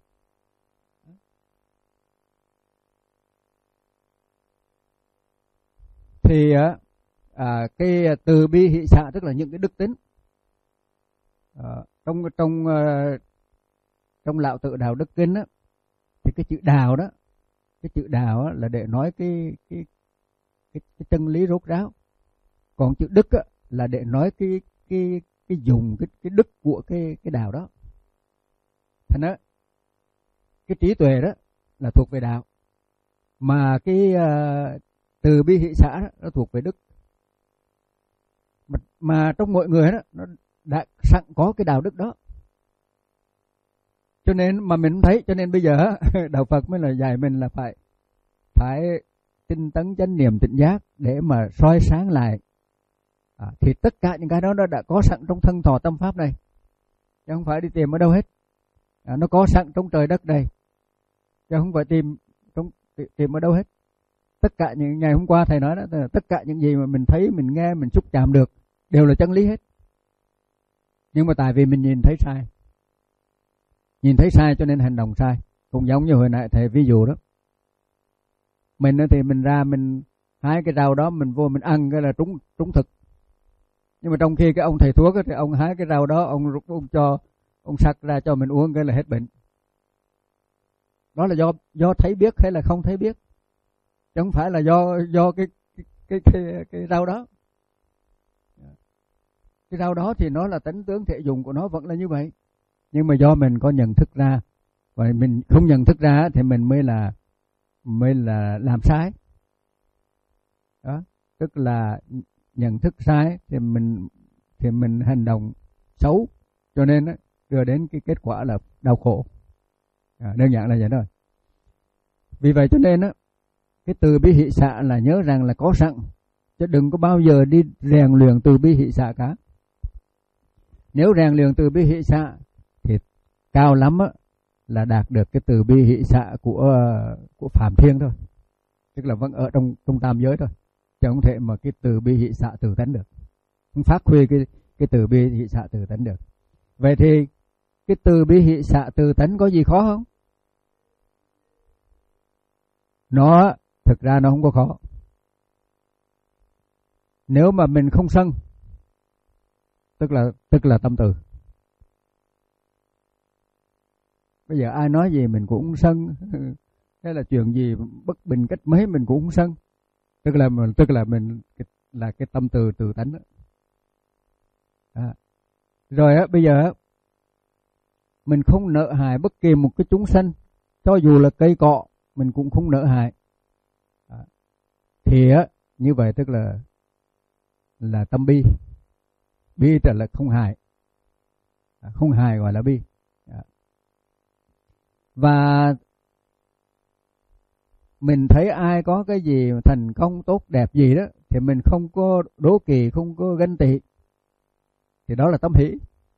Thì à, cái từ bi hỷ xả tức là những cái đức tính. À, trong trong trong Lão Tử Đạo Đức Kinh á, thì cái chữ đạo đó, cái chữ đạo á, là để nói cái cái cái, cái chân lý rốt ráo. Còn chữ đức á, là để nói cái cái cái dùng cái cái đức của cái cái đạo đó. Thành á, cái trí tuệ đó là thuộc về đạo, mà cái uh, từ bi hỷ xả đó, nó thuộc về đức. Mà, mà trong mỗi người đó nó đã sẵn có cái đạo đức đó. Cho nên mà mình không thấy, cho nên bây giờ đạo Phật mới là dạy mình là phải phải tinh tấn chánh niệm tỉnh giác để mà soi sáng lại. À, thì tất cả những cái đó nó đã có sẵn trong thân thọ tâm pháp này, chứ không phải đi tìm ở đâu hết. À, nó có sẵn trong trời đất này, chứ không phải tìm trong tìm ở đâu hết. Tất cả những ngày hôm qua thầy nói đó, tất cả những gì mà mình thấy, mình nghe, mình xúc chạm được đều là chân lý hết. Nhưng mà tại vì mình nhìn thấy sai, nhìn thấy sai cho nên hành động sai. Cũng giống như hồi nãy thầy ví dụ đó, mình thì mình ra mình hái cái rau đó, mình vô mình ăn cái là trúng trúng thực. Nhưng mà trong khi cái ông thầy thuốc thì ông hái cái rau đó, ông ông cho ông sắc ra cho mình uống cái là hết bệnh. Đó là do do thấy biết hay là không thấy biết, chứ không phải là do do cái cái cái cái, cái rau đó. Cái rau đó thì nó là tánh tướng thể dụng của nó vẫn là như vậy, nhưng mà do mình có nhận thức ra, và mình không nhận thức ra thì mình mới là mới là làm sai. Đó, tức là nhận thức sai thì mình thì mình hành động xấu, cho nên đó, đưa đến cái kết quả là đau khổ. À, đơn giản là vậy thôi. Vì vậy cho nên đó, cái từ bi hỷ xả là nhớ rằng là có sẵn, chứ đừng có bao giờ đi rèn luyện từ bi hỷ xả cả. Nếu rèn luyện từ bi hỷ xả thì cao lắm á, là đạt được cái từ bi hỷ xả của của Phạm Thiên thôi, tức là vẫn ở trong trong tam giới thôi, chứ không thể mà cái từ bi hỷ xả từ tánh được, không phát huy cái cái từ bi hỷ xả từ tánh được. Vậy thì cái từ bi hỷ xả từ tánh có gì khó không? Nó thực ra nó không có khó. Nếu mà mình không sân, tức là tức là tâm từ. Bây giờ ai nói gì mình cũng sân, hay là chuyện gì bất bình cách mấy mình cũng sân. Tức là mình, tức là mình là cái tâm từ từ tánh đó. À. Rồi á, bây giờ á, mình không nợ hại bất kỳ một cái chúng sanh, cho dù là cây cọ mình cũng không nợ hại. À. Thì á, như vậy tức là là tâm bi. Bi tức là không hại. À, không hại gọi là bi. À. Và mình thấy ai có cái gì thành công tốt đẹp gì đó thì mình không có đố kỵ, không có ganh tị, thì đó là tâm hỷ.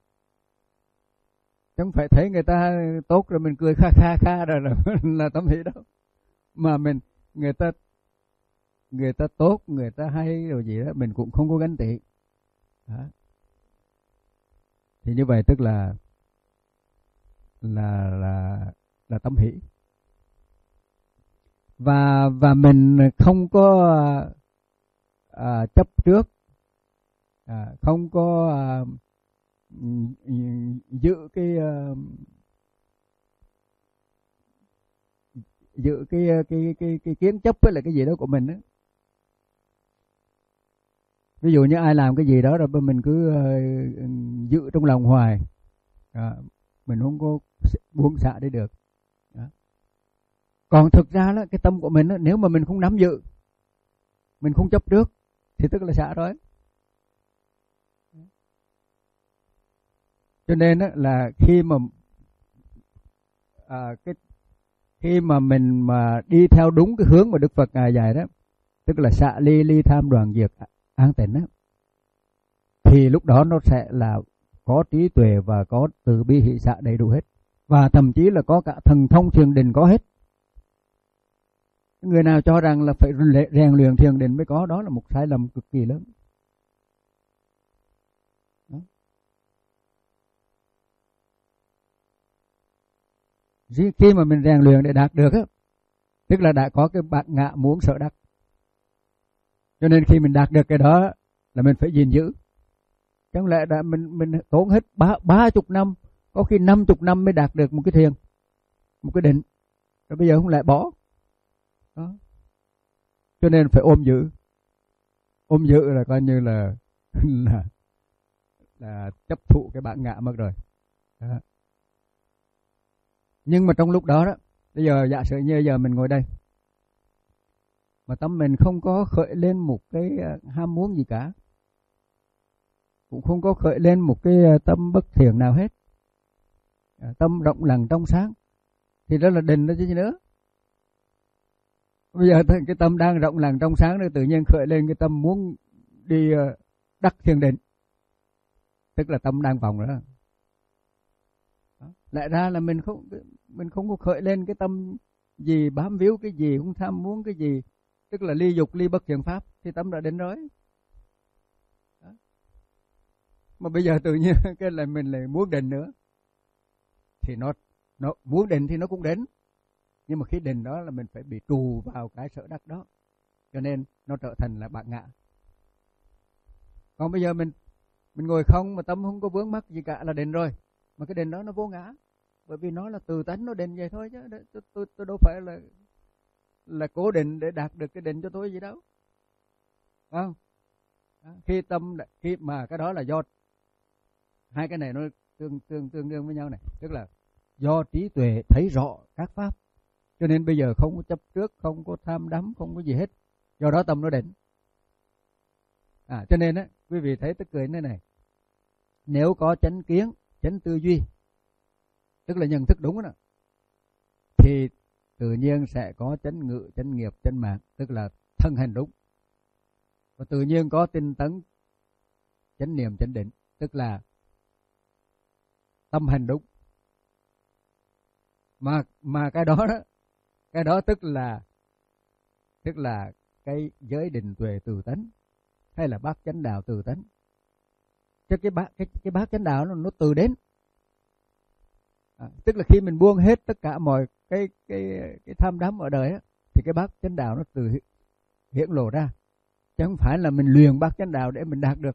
Chứ không phải thấy người ta tốt rồi mình cười kha kha kha rồi là, là tâm hỷ đâu. Mà mình người ta người ta tốt, người ta hay rồi gì đó mình cũng không có ganh tị. Đó. Thì như vậy tức là là là là tâm hỷ. Và và mình không có à, chấp trước, à, không có à, giữ cái uh, giữ cái cái cái cái kiến chấp với lại cái gì đó của mình đó. Ví dụ như ai làm cái gì đó rồi mình cứ uh, giữ trong lòng hoài, à, mình không có buông xả đi được. Đó. Còn thực ra đó, cái tâm của mình đó, nếu mà mình không nắm giữ, mình không chấp trước thì tức là xả rồi. Cho nên đó, là khi mà à, cái khi mà mình mà đi theo đúng cái hướng mà Đức Phật ngài dạy đó, tức là xả ly ly tham đoàn diệt an tịnh đó, thì lúc đó nó sẽ là có trí tuệ và có từ bi hỷ xả đầy đủ hết, và thậm chí là có cả thần thông thiền định có hết. Người nào cho rằng là phải rèn luyện thiền định mới có, đó là một sai lầm cực kỳ lớn. Đó. Khi mà mình rèn luyện để đạt được á, tức là đã có cái bản ngã muốn sợ đắc. Cho nên khi mình đạt được cái đó là mình phải gìn giữ. Chẳng lẽ đã mình mình tốn hết ba ba chục năm, có khi năm chục năm mới đạt được một cái thiền, một cái định, rồi bây giờ không lại bỏ. Đó. Cho nên phải ôm giữ. Ôm giữ là coi như là là, là chấp thụ cái bản ngã mất rồi. Đó. Nhưng mà trong lúc đó đó, bây giờ giả sử như giờ mình ngồi đây, mà tâm mình không có khởi lên một cái ham muốn gì cả, cũng không có khởi lên một cái tâm bất thiện nào hết, tâm rộng lặng trong sáng, thì đó là định đó chứ gì nữa. Bây giờ cái tâm đang rộng lặng trong sáng rồi tự nhiên khởi lên cái tâm muốn đi đắc thiền định, tức là tâm đang vòng đó. Đó. Lại ra là mình không mình không có khởi lên cái tâm gì bám víu cái gì, không tham muốn cái gì, tức là ly dục ly bất thiện pháp, thì tâm đã định rồi. Đó. Mà bây giờ tự nhiên cái là mình lại muốn định nữa, thì nó nó muốn định thì nó cũng đến, nhưng mà khi định đó là mình phải bị trù vào cái sở đắc đó, cho nên nó trở thành là bản ngã. Còn bây giờ mình mình ngồi không mà tâm không có vướng mắc gì cả là định rồi, mà cái định đó nó vô ngã, bởi vì nó là từ tánh nó định vậy thôi chứ tôi, tôi, tôi đâu phải là là cố định để đạt được cái định cho tôi gì đâu, không? Khi tâm khi mà cái đó là do hai cái này nó tương tương tương đương với nhau này, tức là do trí tuệ thấy rõ các pháp, cho nên bây giờ không có chấp trước, không có tham đắm, không có gì hết, do đó tâm nó định. À, cho nên á, quý vị thấy tức cười thế này, nếu có chánh kiến, chánh tư duy, tức là nhận thức đúng đó, thì tự nhiên sẽ có chánh ngữ, chánh nghiệp, chánh mạng, tức là thân hành đúng, và tự nhiên có tinh tấn, chánh niệm, chánh định, tức là tâm hành đúng. Mà mà cái đó đó, cái đó tức là tức là cái giới định tuệ từ tánh, hay là bát chánh đạo từ tánh. Chứ cái bát cái cái bát chánh đạo nó nó từ đến. À, tức là khi mình buông hết tất cả mọi cái cái cái tham đắm ở đời á, thì cái bát chánh đạo nó từ hiển lộ ra, chứ không phải là mình luyện bát chánh đạo để mình đạt được.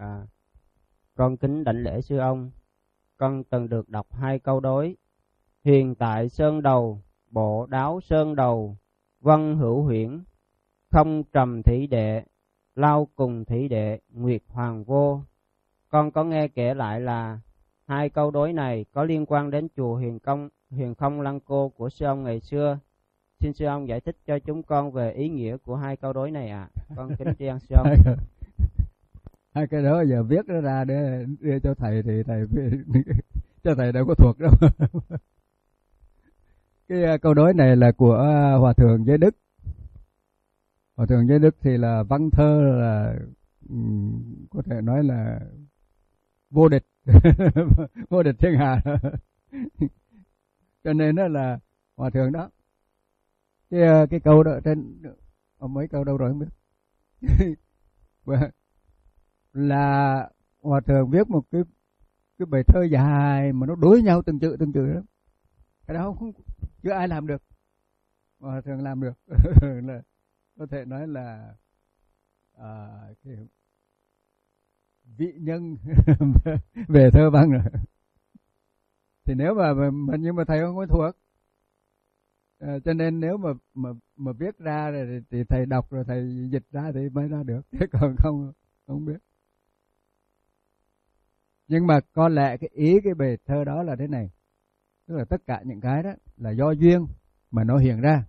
À, con kính đảnh lễ sư ông. Con từng được đọc hai câu đối: huyền tại sơn đầu, bộ đáo sơn đầu, vân hữu huyễn, không trầm thủy đệ, lao cùng thủy đệ, nguyệt hoàng vô. Con có nghe kể lại là hai câu đối này có liên quan đến chùa Huyền Công, Huyền Không Lăng Cô của sư ông ngày xưa. Xin sư ông giải thích cho chúng con về ý nghĩa của hai câu đối này ạ. À. Con kính tri ân sư ông. Hai cái đó giờ viết nó ra để đưa cho thầy thì thầy cho thầy đâu có thuộc đâu. Cái câu đối này là của Hòa thượng Giới Đức. Hòa thượng Giới Đức thì là văn thơ, là có thể nói là vô địch, vô địch thiên hạ. Cho nên đó là Hòa thượng đó. Cái cái câu đó trên mấy câu đâu rồi không biết. Là Hòa thượng viết một cái cái bài thơ dài mà nó đối nhau từng chữ từng chữ đó. Cái đó không chưa ai làm được, Hòa thượng làm được. Là có thể nói là à, cái vị nhân về thơ văn rồi. Thì nếu mà, mà nhưng mà thầy không có thuộc, à, cho nên nếu mà mà mà viết ra rồi thì, thì thầy đọc rồi thầy dịch ra thì mới ra được, chứ còn không không biết. Nhưng mà có lẽ cái ý cái bài thơ đó là thế này, tức là tất cả những cái đó là do duyên mà nó hiện ra.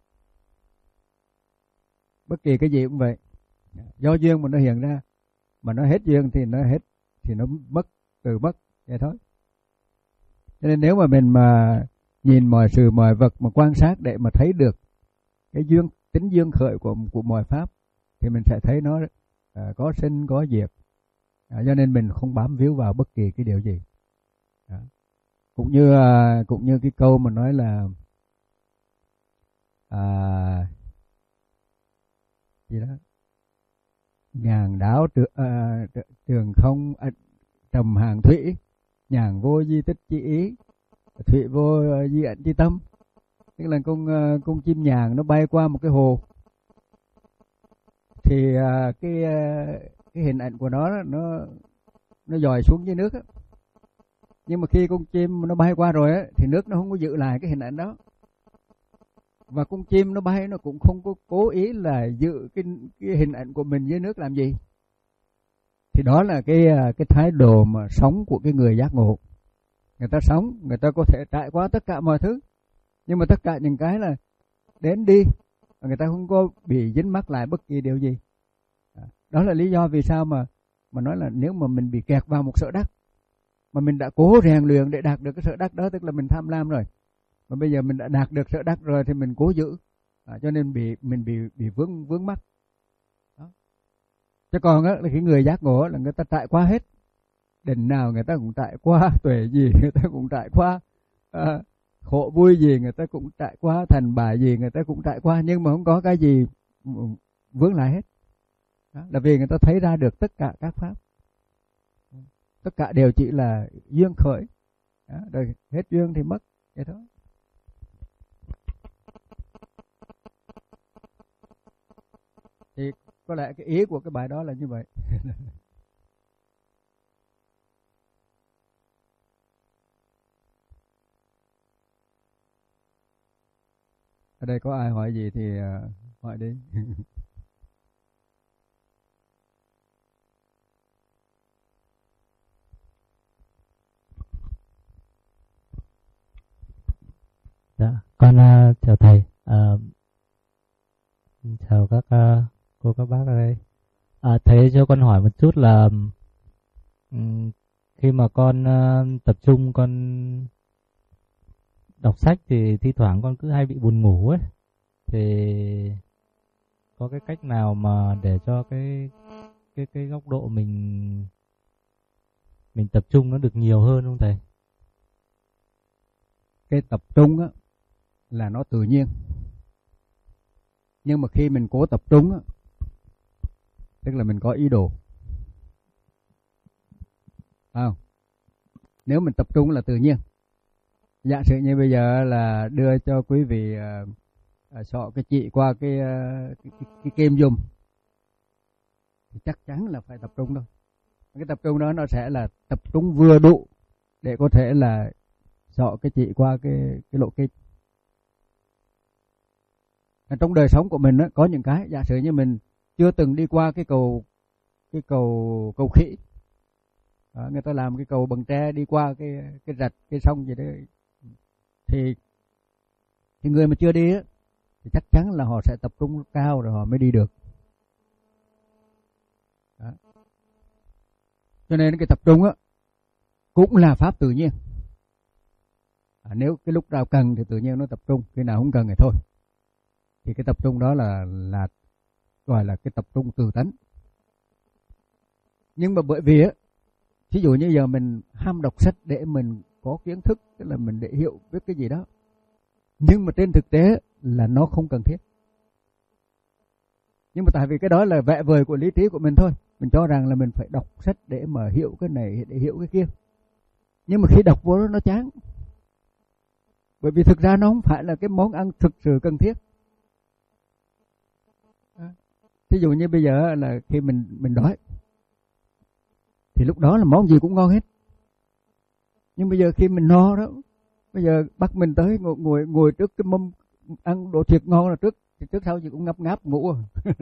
Bất kỳ cái gì cũng vậy, do duyên mà nó hiện ra, mà nó hết duyên thì nó hết, thì nó mất, từ mất vậy thôi. Cho nên nếu mà mình mà nhìn mọi sự mọi vật mà quan sát để mà thấy được cái duyên, tính duyên khởi của của mọi pháp, thì mình sẽ thấy nó à, có sinh có diệt. À, cho nên mình không bám víu vào bất kỳ cái điều gì. À, cũng như à, cũng như cái câu mà nói là à, gì đó, nhàn đáo trường, à, trường không à, trầm hàng thủy, nhàn vô di tích chi ý, thủy vô di ẩn chi tâm. Tức là con con chim nhàn nó bay qua một cái hồ, thì à, cái cái hình ảnh của nó nó nó dòi xuống dưới nước á. Nhưng mà khi con chim nó bay qua rồi á, thì nước nó không có giữ lại cái hình ảnh đó. Và con chim nó bay nó cũng không có cố ý là giữ cái cái hình ảnh của mình dưới nước làm gì. Thì đó là cái cái thái độ mà sống của cái người giác ngộ. Người ta sống, người ta có thể trải qua tất cả mọi thứ, nhưng mà tất cả những cái là đến đi, và người ta không có bị dính mắc lại bất kỳ điều gì. Đó là lý do vì sao mà mà nói là nếu mà mình bị kẹt vào một sở đắc, mà mình đã cố rèn luyện để đạt được cái sở đắc đó, tức là mình tham lam rồi, mà bây giờ mình đã đạt được sở đắc rồi thì mình cố giữ, à, cho nên bị mình bị bị vướng vướng mắc. Đó. Chứ còn á, là cái người giác ngộ là người ta trải qua hết, đỉnh nào người ta cũng trải qua, tuệ gì người ta cũng trải qua, à, khổ vui gì người ta cũng trải qua, thành bại gì người ta cũng trải qua, nhưng mà không có cái gì vướng lại hết. Đó, là vì người ta thấy ra được tất cả các pháp, tất cả đều chỉ là duyên khởi. Đó, rồi hết duyên thì mất, vậy thôi. Thì có lẽ cái ý của cái bài đó là như vậy. Ở đây có ai hỏi gì thì uh, hỏi đi. Dạ, con uh, chào thầy, uh, chào các uh, cô các bác ở đây. Uh, thầy cho con hỏi một chút là um, khi mà con uh, tập trung con đọc sách thì thi thoảng con cứ hay bị buồn ngủ ấy, thì có cái cách nào mà để cho cái cái cái góc độ mình mình tập trung nó được nhiều hơn không thầy? Cái tập trung á là nó tự nhiên, nhưng mà khi mình cố tập trung á, tức là mình có ý đồ. Không, nếu mình tập trung là tự nhiên. Giả sử như bây giờ là đưa cho quý vị uh, uh, sọ cái chị qua cái, uh, cái, cái, cái kim dùng, thì chắc chắn là phải tập trung đâu. Cái tập trung đó nó sẽ là tập trung vừa đủ để có thể là dọ cái chị qua cái cái lộ kinh. Trong đời sống của mình đó, có những cái giả sử như mình chưa từng đi qua cái cầu cái cầu cầu khỉ, đó, người ta làm cái cầu bằng tre đi qua cái cái rạch cái sông gì đấy, thì thì người mà chưa đi á thì chắc chắn là họ sẽ tập trung cao rồi họ mới đi được. Đó. Cho nên cái tập trung á cũng là pháp tự nhiên. À, nếu cái lúc nào cần thì tự nhiên nó tập trung, khi nào không cần thì thôi. Thì cái tập trung đó là là gọi là cái tập trung từ tánh. Nhưng mà bởi vì á, ví dụ như giờ mình ham đọc sách để mình có kiến thức, tức là mình để hiểu biết cái gì đó, nhưng mà trên thực tế là nó không cần thiết. Nhưng mà tại vì cái đó là vẽ vời của lý trí của mình thôi, mình cho rằng là mình phải đọc sách để mà hiểu cái này, để hiểu cái kia. Nhưng mà khi đọc vô đó nó chán, bởi vì thực ra nó không phải là cái món ăn thực sự cần thiết. Ví dụ như bây giờ là khi mình mình đói thì lúc đó là món gì cũng ngon hết. Nhưng bây giờ khi mình no đó, bây giờ bắt mình tới ngồi ngồi, ngồi trước cái mâm ăn đồ thiệt ngon là trước thì trước sau gì cũng ngáp ngáp ngủ.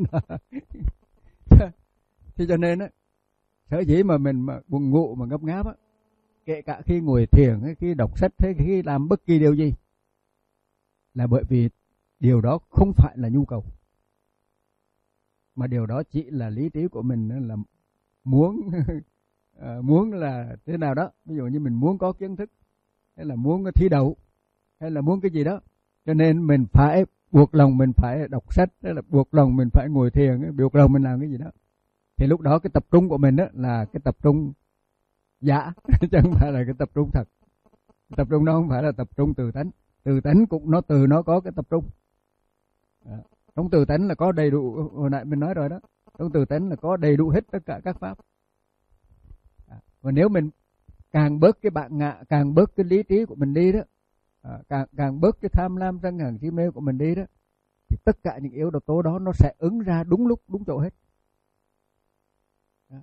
Thì cho nên á, sở dĩ mà mình mà buồn ngủ mà ngáp ngáp á, kể cả khi ngồi thiền hay khi đọc sách hay khi làm bất kỳ điều gì, là bởi vì điều đó không phải là nhu cầu, mà điều đó chỉ là lý trí của mình là muốn muốn là thế nào đó. Ví dụ như mình muốn có kiến thức, hay là muốn thi đậu, hay là muốn cái gì đó, cho nên mình phải buộc lòng mình phải đọc sách, hay là buộc lòng mình phải ngồi thiền, buộc lòng mình làm cái gì đó. Thì lúc đó cái tập trung của mình đó là cái tập trung giả, chứ không phải là cái tập trung thật. Tập trung nó không phải là tập trung từ tánh. Từ tánh cũng nó từ nó có cái tập trung. Đó. Trong từ tánh là có đầy đủ, hồi nãy mình nói rồi đó, trong từ tánh là có đầy đủ hết tất cả các pháp. Và nếu mình càng bớt cái bản ngã, càng bớt cái lý trí của mình đi đó, à, càng càng bớt cái tham lam sân hận si mê của mình đi đó, thì tất cả những yếu tố đó nó sẽ ứng ra đúng lúc đúng chỗ hết. Đó.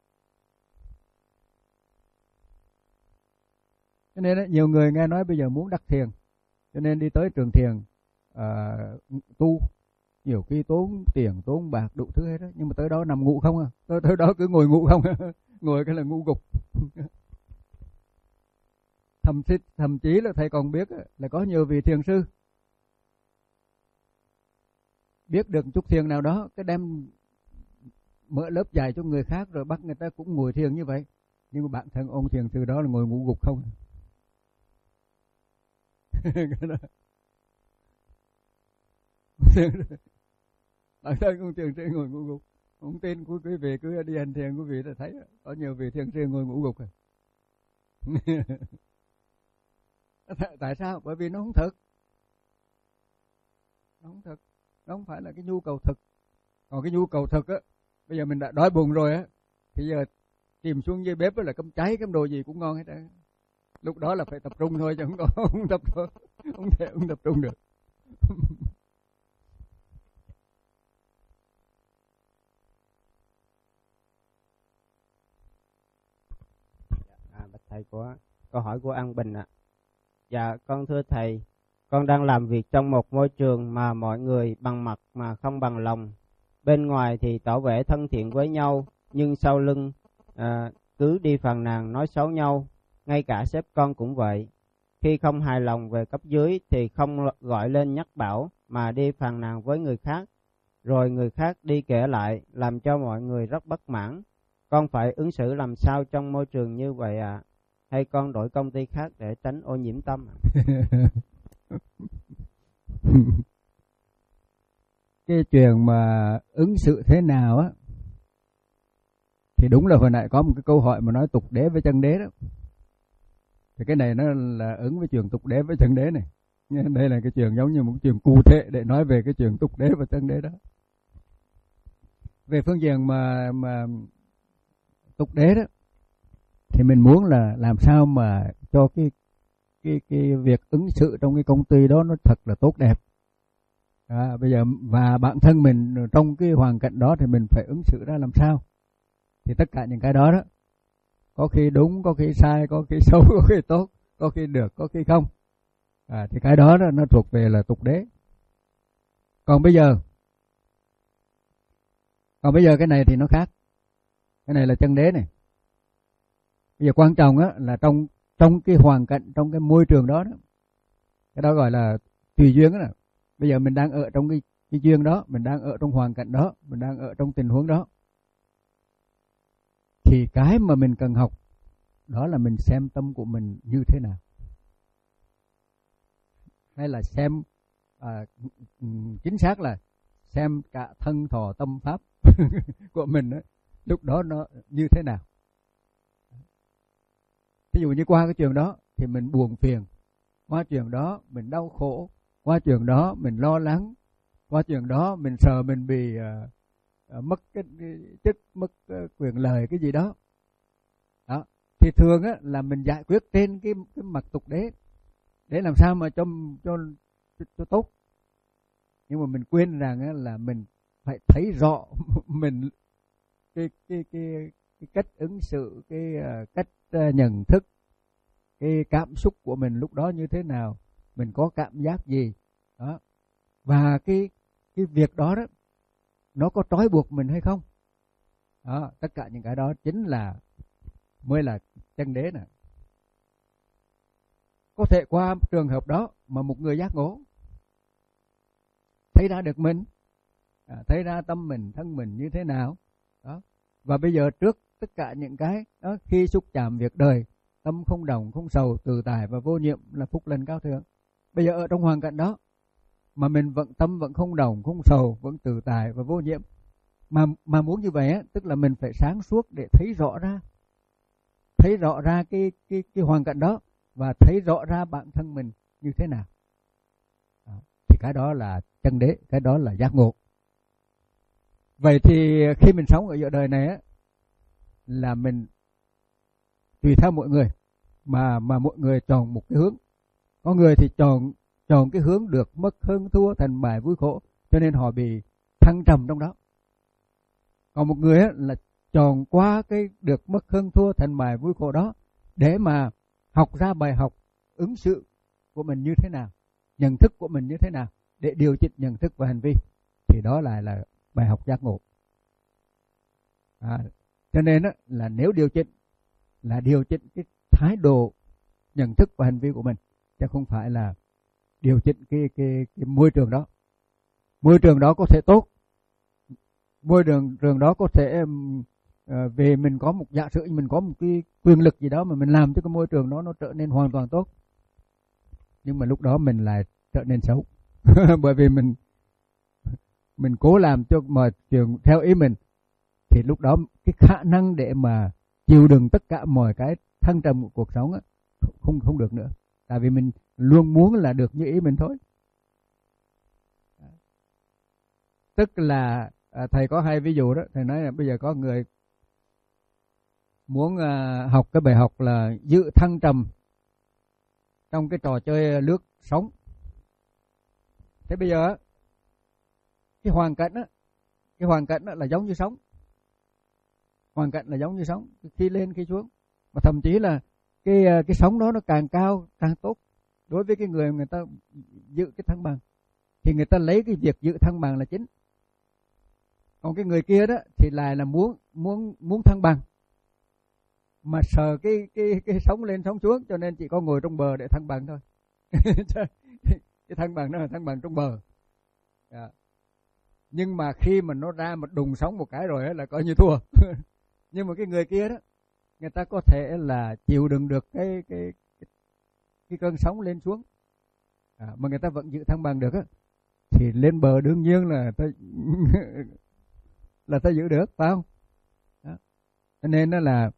Cho nên đó, nhiều người nghe nói bây giờ muốn đắc thiền, cho nên đi tới trường thiền à, tu, nhiều khi tốn tiền tốn bạc đủ thứ hết đó, nhưng mà tới đó nằm ngủ không à, tới, tới đó cứ ngồi ngủ không à. Ngồi cái là ngủ gục. thậm chí thậm chí là thầy còn biết là có nhiều vị thiền sư biết được chút thiền nào đó, cái đem mở lớp dạy cho người khác rồi bắt người ta cũng ngồi thiền như vậy, nhưng mà bản thân ông thiền sư đó là ngồi ngủ gục không. Bản thân ông thiền sư ngồi ngủ gục. Không tin quý vị cứ đi hành thiền, quý vị đã thấy có nhiều vị thiền sư ngồi ngủ gục rồi. Tại sao? Bởi vì nó không thực. Nó không thực. Nó không phải là cái nhu cầu thực. Còn cái nhu cầu thực á, bây giờ mình đã đói bụng rồi á, thì giờ chìm xuống dưới bếp là cắm cháy cái đồ gì cũng ngon hết á. Lúc đó là phải tập trung thôi chứ không có không tập trung, không thể không tập trung được. Thầy có câu hỏi của An Bình ạ. À. Dạ con thưa thầy, con đang làm việc trong một môi trường mà mọi người bằng mặt mà không bằng lòng. Bên ngoài thì tỏ vẻ thân thiện với nhau, nhưng sau lưng à, cứ đi phàn nàn nói xấu nhau. Ngay cả sếp con cũng vậy. Khi không hài lòng về cấp dưới thì không gọi lên nhắc bảo mà đi phàn nàn với người khác. Rồi người khác đi kể lại, làm cho mọi người rất bất mãn. Con phải ứng xử làm sao trong môi trường như vậy ạ? À? Hay con đổi công ty khác để tránh ô nhiễm tâm ạ? Cái chuyện mà ứng xử thế nào á, thì đúng là hồi nãy có một cái câu hỏi mà nói tục đế với chân đế đó. Thì cái này nó là ứng với chuyện tục đế với chân đế này. Đây là cái chuyện giống như một chuyện cụ thể để nói về cái chuyện tục đế và chân đế đó. Về phương diện mà mà tục đế đó, thì mình muốn là làm sao mà cho cái cái cái việc ứng xử trong cái công ty đó nó thật là tốt đẹp. À, bây giờ và bản thân mình trong cái hoàn cảnh đó thì mình phải ứng xử ra làm sao. Thì tất cả những cái đó đó, có khi đúng, có khi sai, có khi xấu, có khi tốt, có khi được, có khi không. À, thì cái đó, đó nó thuộc về là tục đế. Còn bây giờ, còn bây giờ cái này thì nó khác. Cái này là chân đế này. Bây giờ quan trọng á là trong trong cái hoàn cảnh, trong cái môi trường đó, đó, cái đó gọi là tùy duyên đó. Bây giờ mình đang ở trong cái, cái duyên đó, mình đang ở trong hoàn cảnh đó, mình đang ở trong tình huống đó. Thì cái mà mình cần học đó là mình xem tâm của mình như thế nào. Hay là xem, à, chính xác là xem cả thân thọ tâm pháp của mình đó, lúc đó nó như thế nào. Ví dụ như qua cái chuyện đó thì mình buồn phiền, qua chuyện đó mình đau khổ, qua chuyện đó mình lo lắng, qua chuyện đó mình sợ mình bị uh, uh, mất cái chức, mất uh, quyền lợi cái gì đó. Đó. Thì thường á là mình giải quyết trên cái cái mặt tục đế để làm sao mà cho cho cho, cho tốt. Nhưng mà mình quên rằng á, là mình phải thấy rõ mình cái cái cái cái cách ứng xử, cái uh, cách uh, nhận thức, cái cảm xúc của mình lúc đó như thế nào, mình có cảm giác gì đó, và cái cái việc đó đó nó có trói buộc mình hay không. Đó, tất cả những cái đó chính là mới là chân đế nè. Có thể qua trường hợp đó mà một người giác ngộ, thấy ra được mình, à, thấy ra tâm mình, thân mình như thế nào đó. Và bây giờ trước tất cả những cái đó, khi xúc chạm việc đời, tâm không đồng, không sầu, tự tại và vô nhiệm là phúc lành cao thượng. Bây giờ ở trong hoàn cảnh đó mà mình vẫn tâm vẫn không đồng, không sầu, vẫn tự tại và vô nhiệm, mà mà muốn như vậy á, tức là mình phải sáng suốt để thấy rõ ra, thấy rõ ra cái cái cái hoàn cảnh đó và thấy rõ ra bản thân mình như thế nào. Đó. Thì cái đó là chân đế, cái đó là giác ngộ. Vậy thì khi mình sống ở giữa đời này á, là mình tùy theo mọi người mà mà mọi người chọn một cái hướng. Có người thì chọn chọn cái hướng được mất hơn thua, thành bại vui khổ, cho nên họ bị thăng trầm trong đó. Còn một người á, là chọn qua cái được mất hơn thua, thành bại vui khổ đó để mà học ra bài học ứng xử của mình như thế nào, nhận thức của mình như thế nào để điều chỉnh nhận thức và hành vi. Thì đó lại là bài học giác ngộ. À, cho nên á, là nếu điều chỉnh là điều chỉnh cái thái độ nhận thức và hành vi của mình, chứ không phải là điều chỉnh cái cái cái môi trường đó. Môi trường đó có thể tốt, môi trường trường đó có thể uh, về mình có một giả sử mình có một cái quyền lực gì đó mà mình làm cho cái môi trường đó nó trở nên hoàn toàn tốt, nhưng mà lúc đó mình lại trở nên xấu bởi vì mình mình cố làm cho mọi chuyện theo ý mình, thì lúc đó cái khả năng để mà chịu đựng tất cả mọi cái thăng trầm của cuộc sống á, không không được nữa, tại vì mình luôn muốn là được như ý mình thôi. Tức là à, thầy có hai ví dụ đó. Thầy nói là bây giờ có người muốn à, học cái bài học là giữ thăng trầm trong cái trò chơi lướt sóng. Thế bây giờ cái hoàn cảnh á, cái hoàn cảnh á là giống như sóng, hoàn cảnh là giống như sóng, khi lên khi xuống, và thậm chí là cái cái sóng đó nó càng cao càng tốt. Đối với cái người người ta giữ cái thăng bằng thì người ta lấy cái việc giữ thăng bằng là chính. Còn cái người kia đó thì lại là muốn muốn muốn thăng bằng, mà sợ cái cái cái sóng lên sóng xuống, cho nên chỉ có ngồi trong bờ để thăng bằng thôi. Cái thăng bằng đó là thăng bằng trong bờ. À. Nhưng mà khi mà nó ra một đùng sóng một cái rồi là coi như thua. Nhưng mà cái người kia đó, người ta có thể là chịu đựng được cái cái cái, cái cơn sóng lên xuống, à, mà người ta vẫn giữ thăng bằng được á, thì lên bờ đương nhiên là ta là ta giữ được, phải không? Đó. Cho nên đó là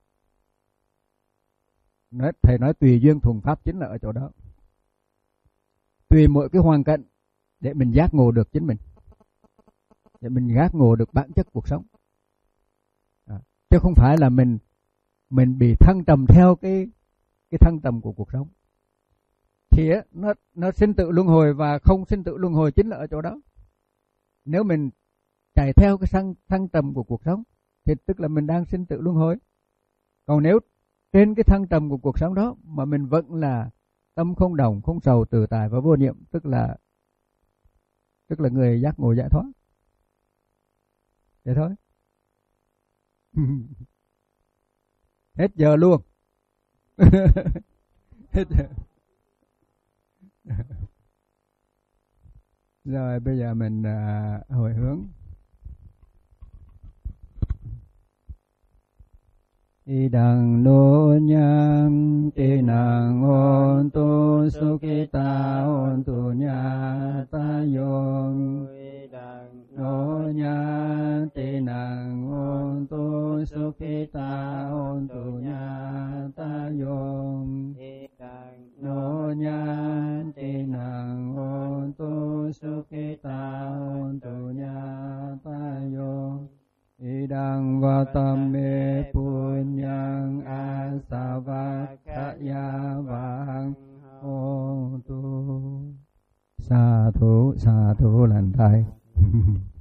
nói, thầy nói tùy duyên thuần pháp chính là ở chỗ đó. Tùy mỗi cái hoàn cảnh để mình giác ngộ được chính mình, để mình giác ngộ được bản chất cuộc sống. À, chứ không phải là mình mình bị thăng trầm theo cái cái thăng trầm của cuộc sống. Thì á, nó nó sinh tử luân hồi và không sinh tử luân hồi chính là ở chỗ đó. Nếu mình chạy theo cái thăng thăng trầm của cuộc sống thì tức là mình đang sinh tử luân hồi. Còn nếu trên cái thăng trầm của cuộc sống đó mà mình vẫn là tâm không động, không sầu, tự tại và vô niệm, tức là tức là người giác ngộ giải thoát. Vậy thôi. Hết giờ luôn. Hết giờ. Rồi bây giờ mình à, hồi hướng. Idang no nyam tinang ontu sukita ontu nyata yong. Idang no nyam tinang ontu sukita ontu nyata yong. Idang no nyam tinang ontu sukita ontu nyata yong. Idang vatame punyang asavakkhaya vang hô tu. Sa thú, sa thú lành thai.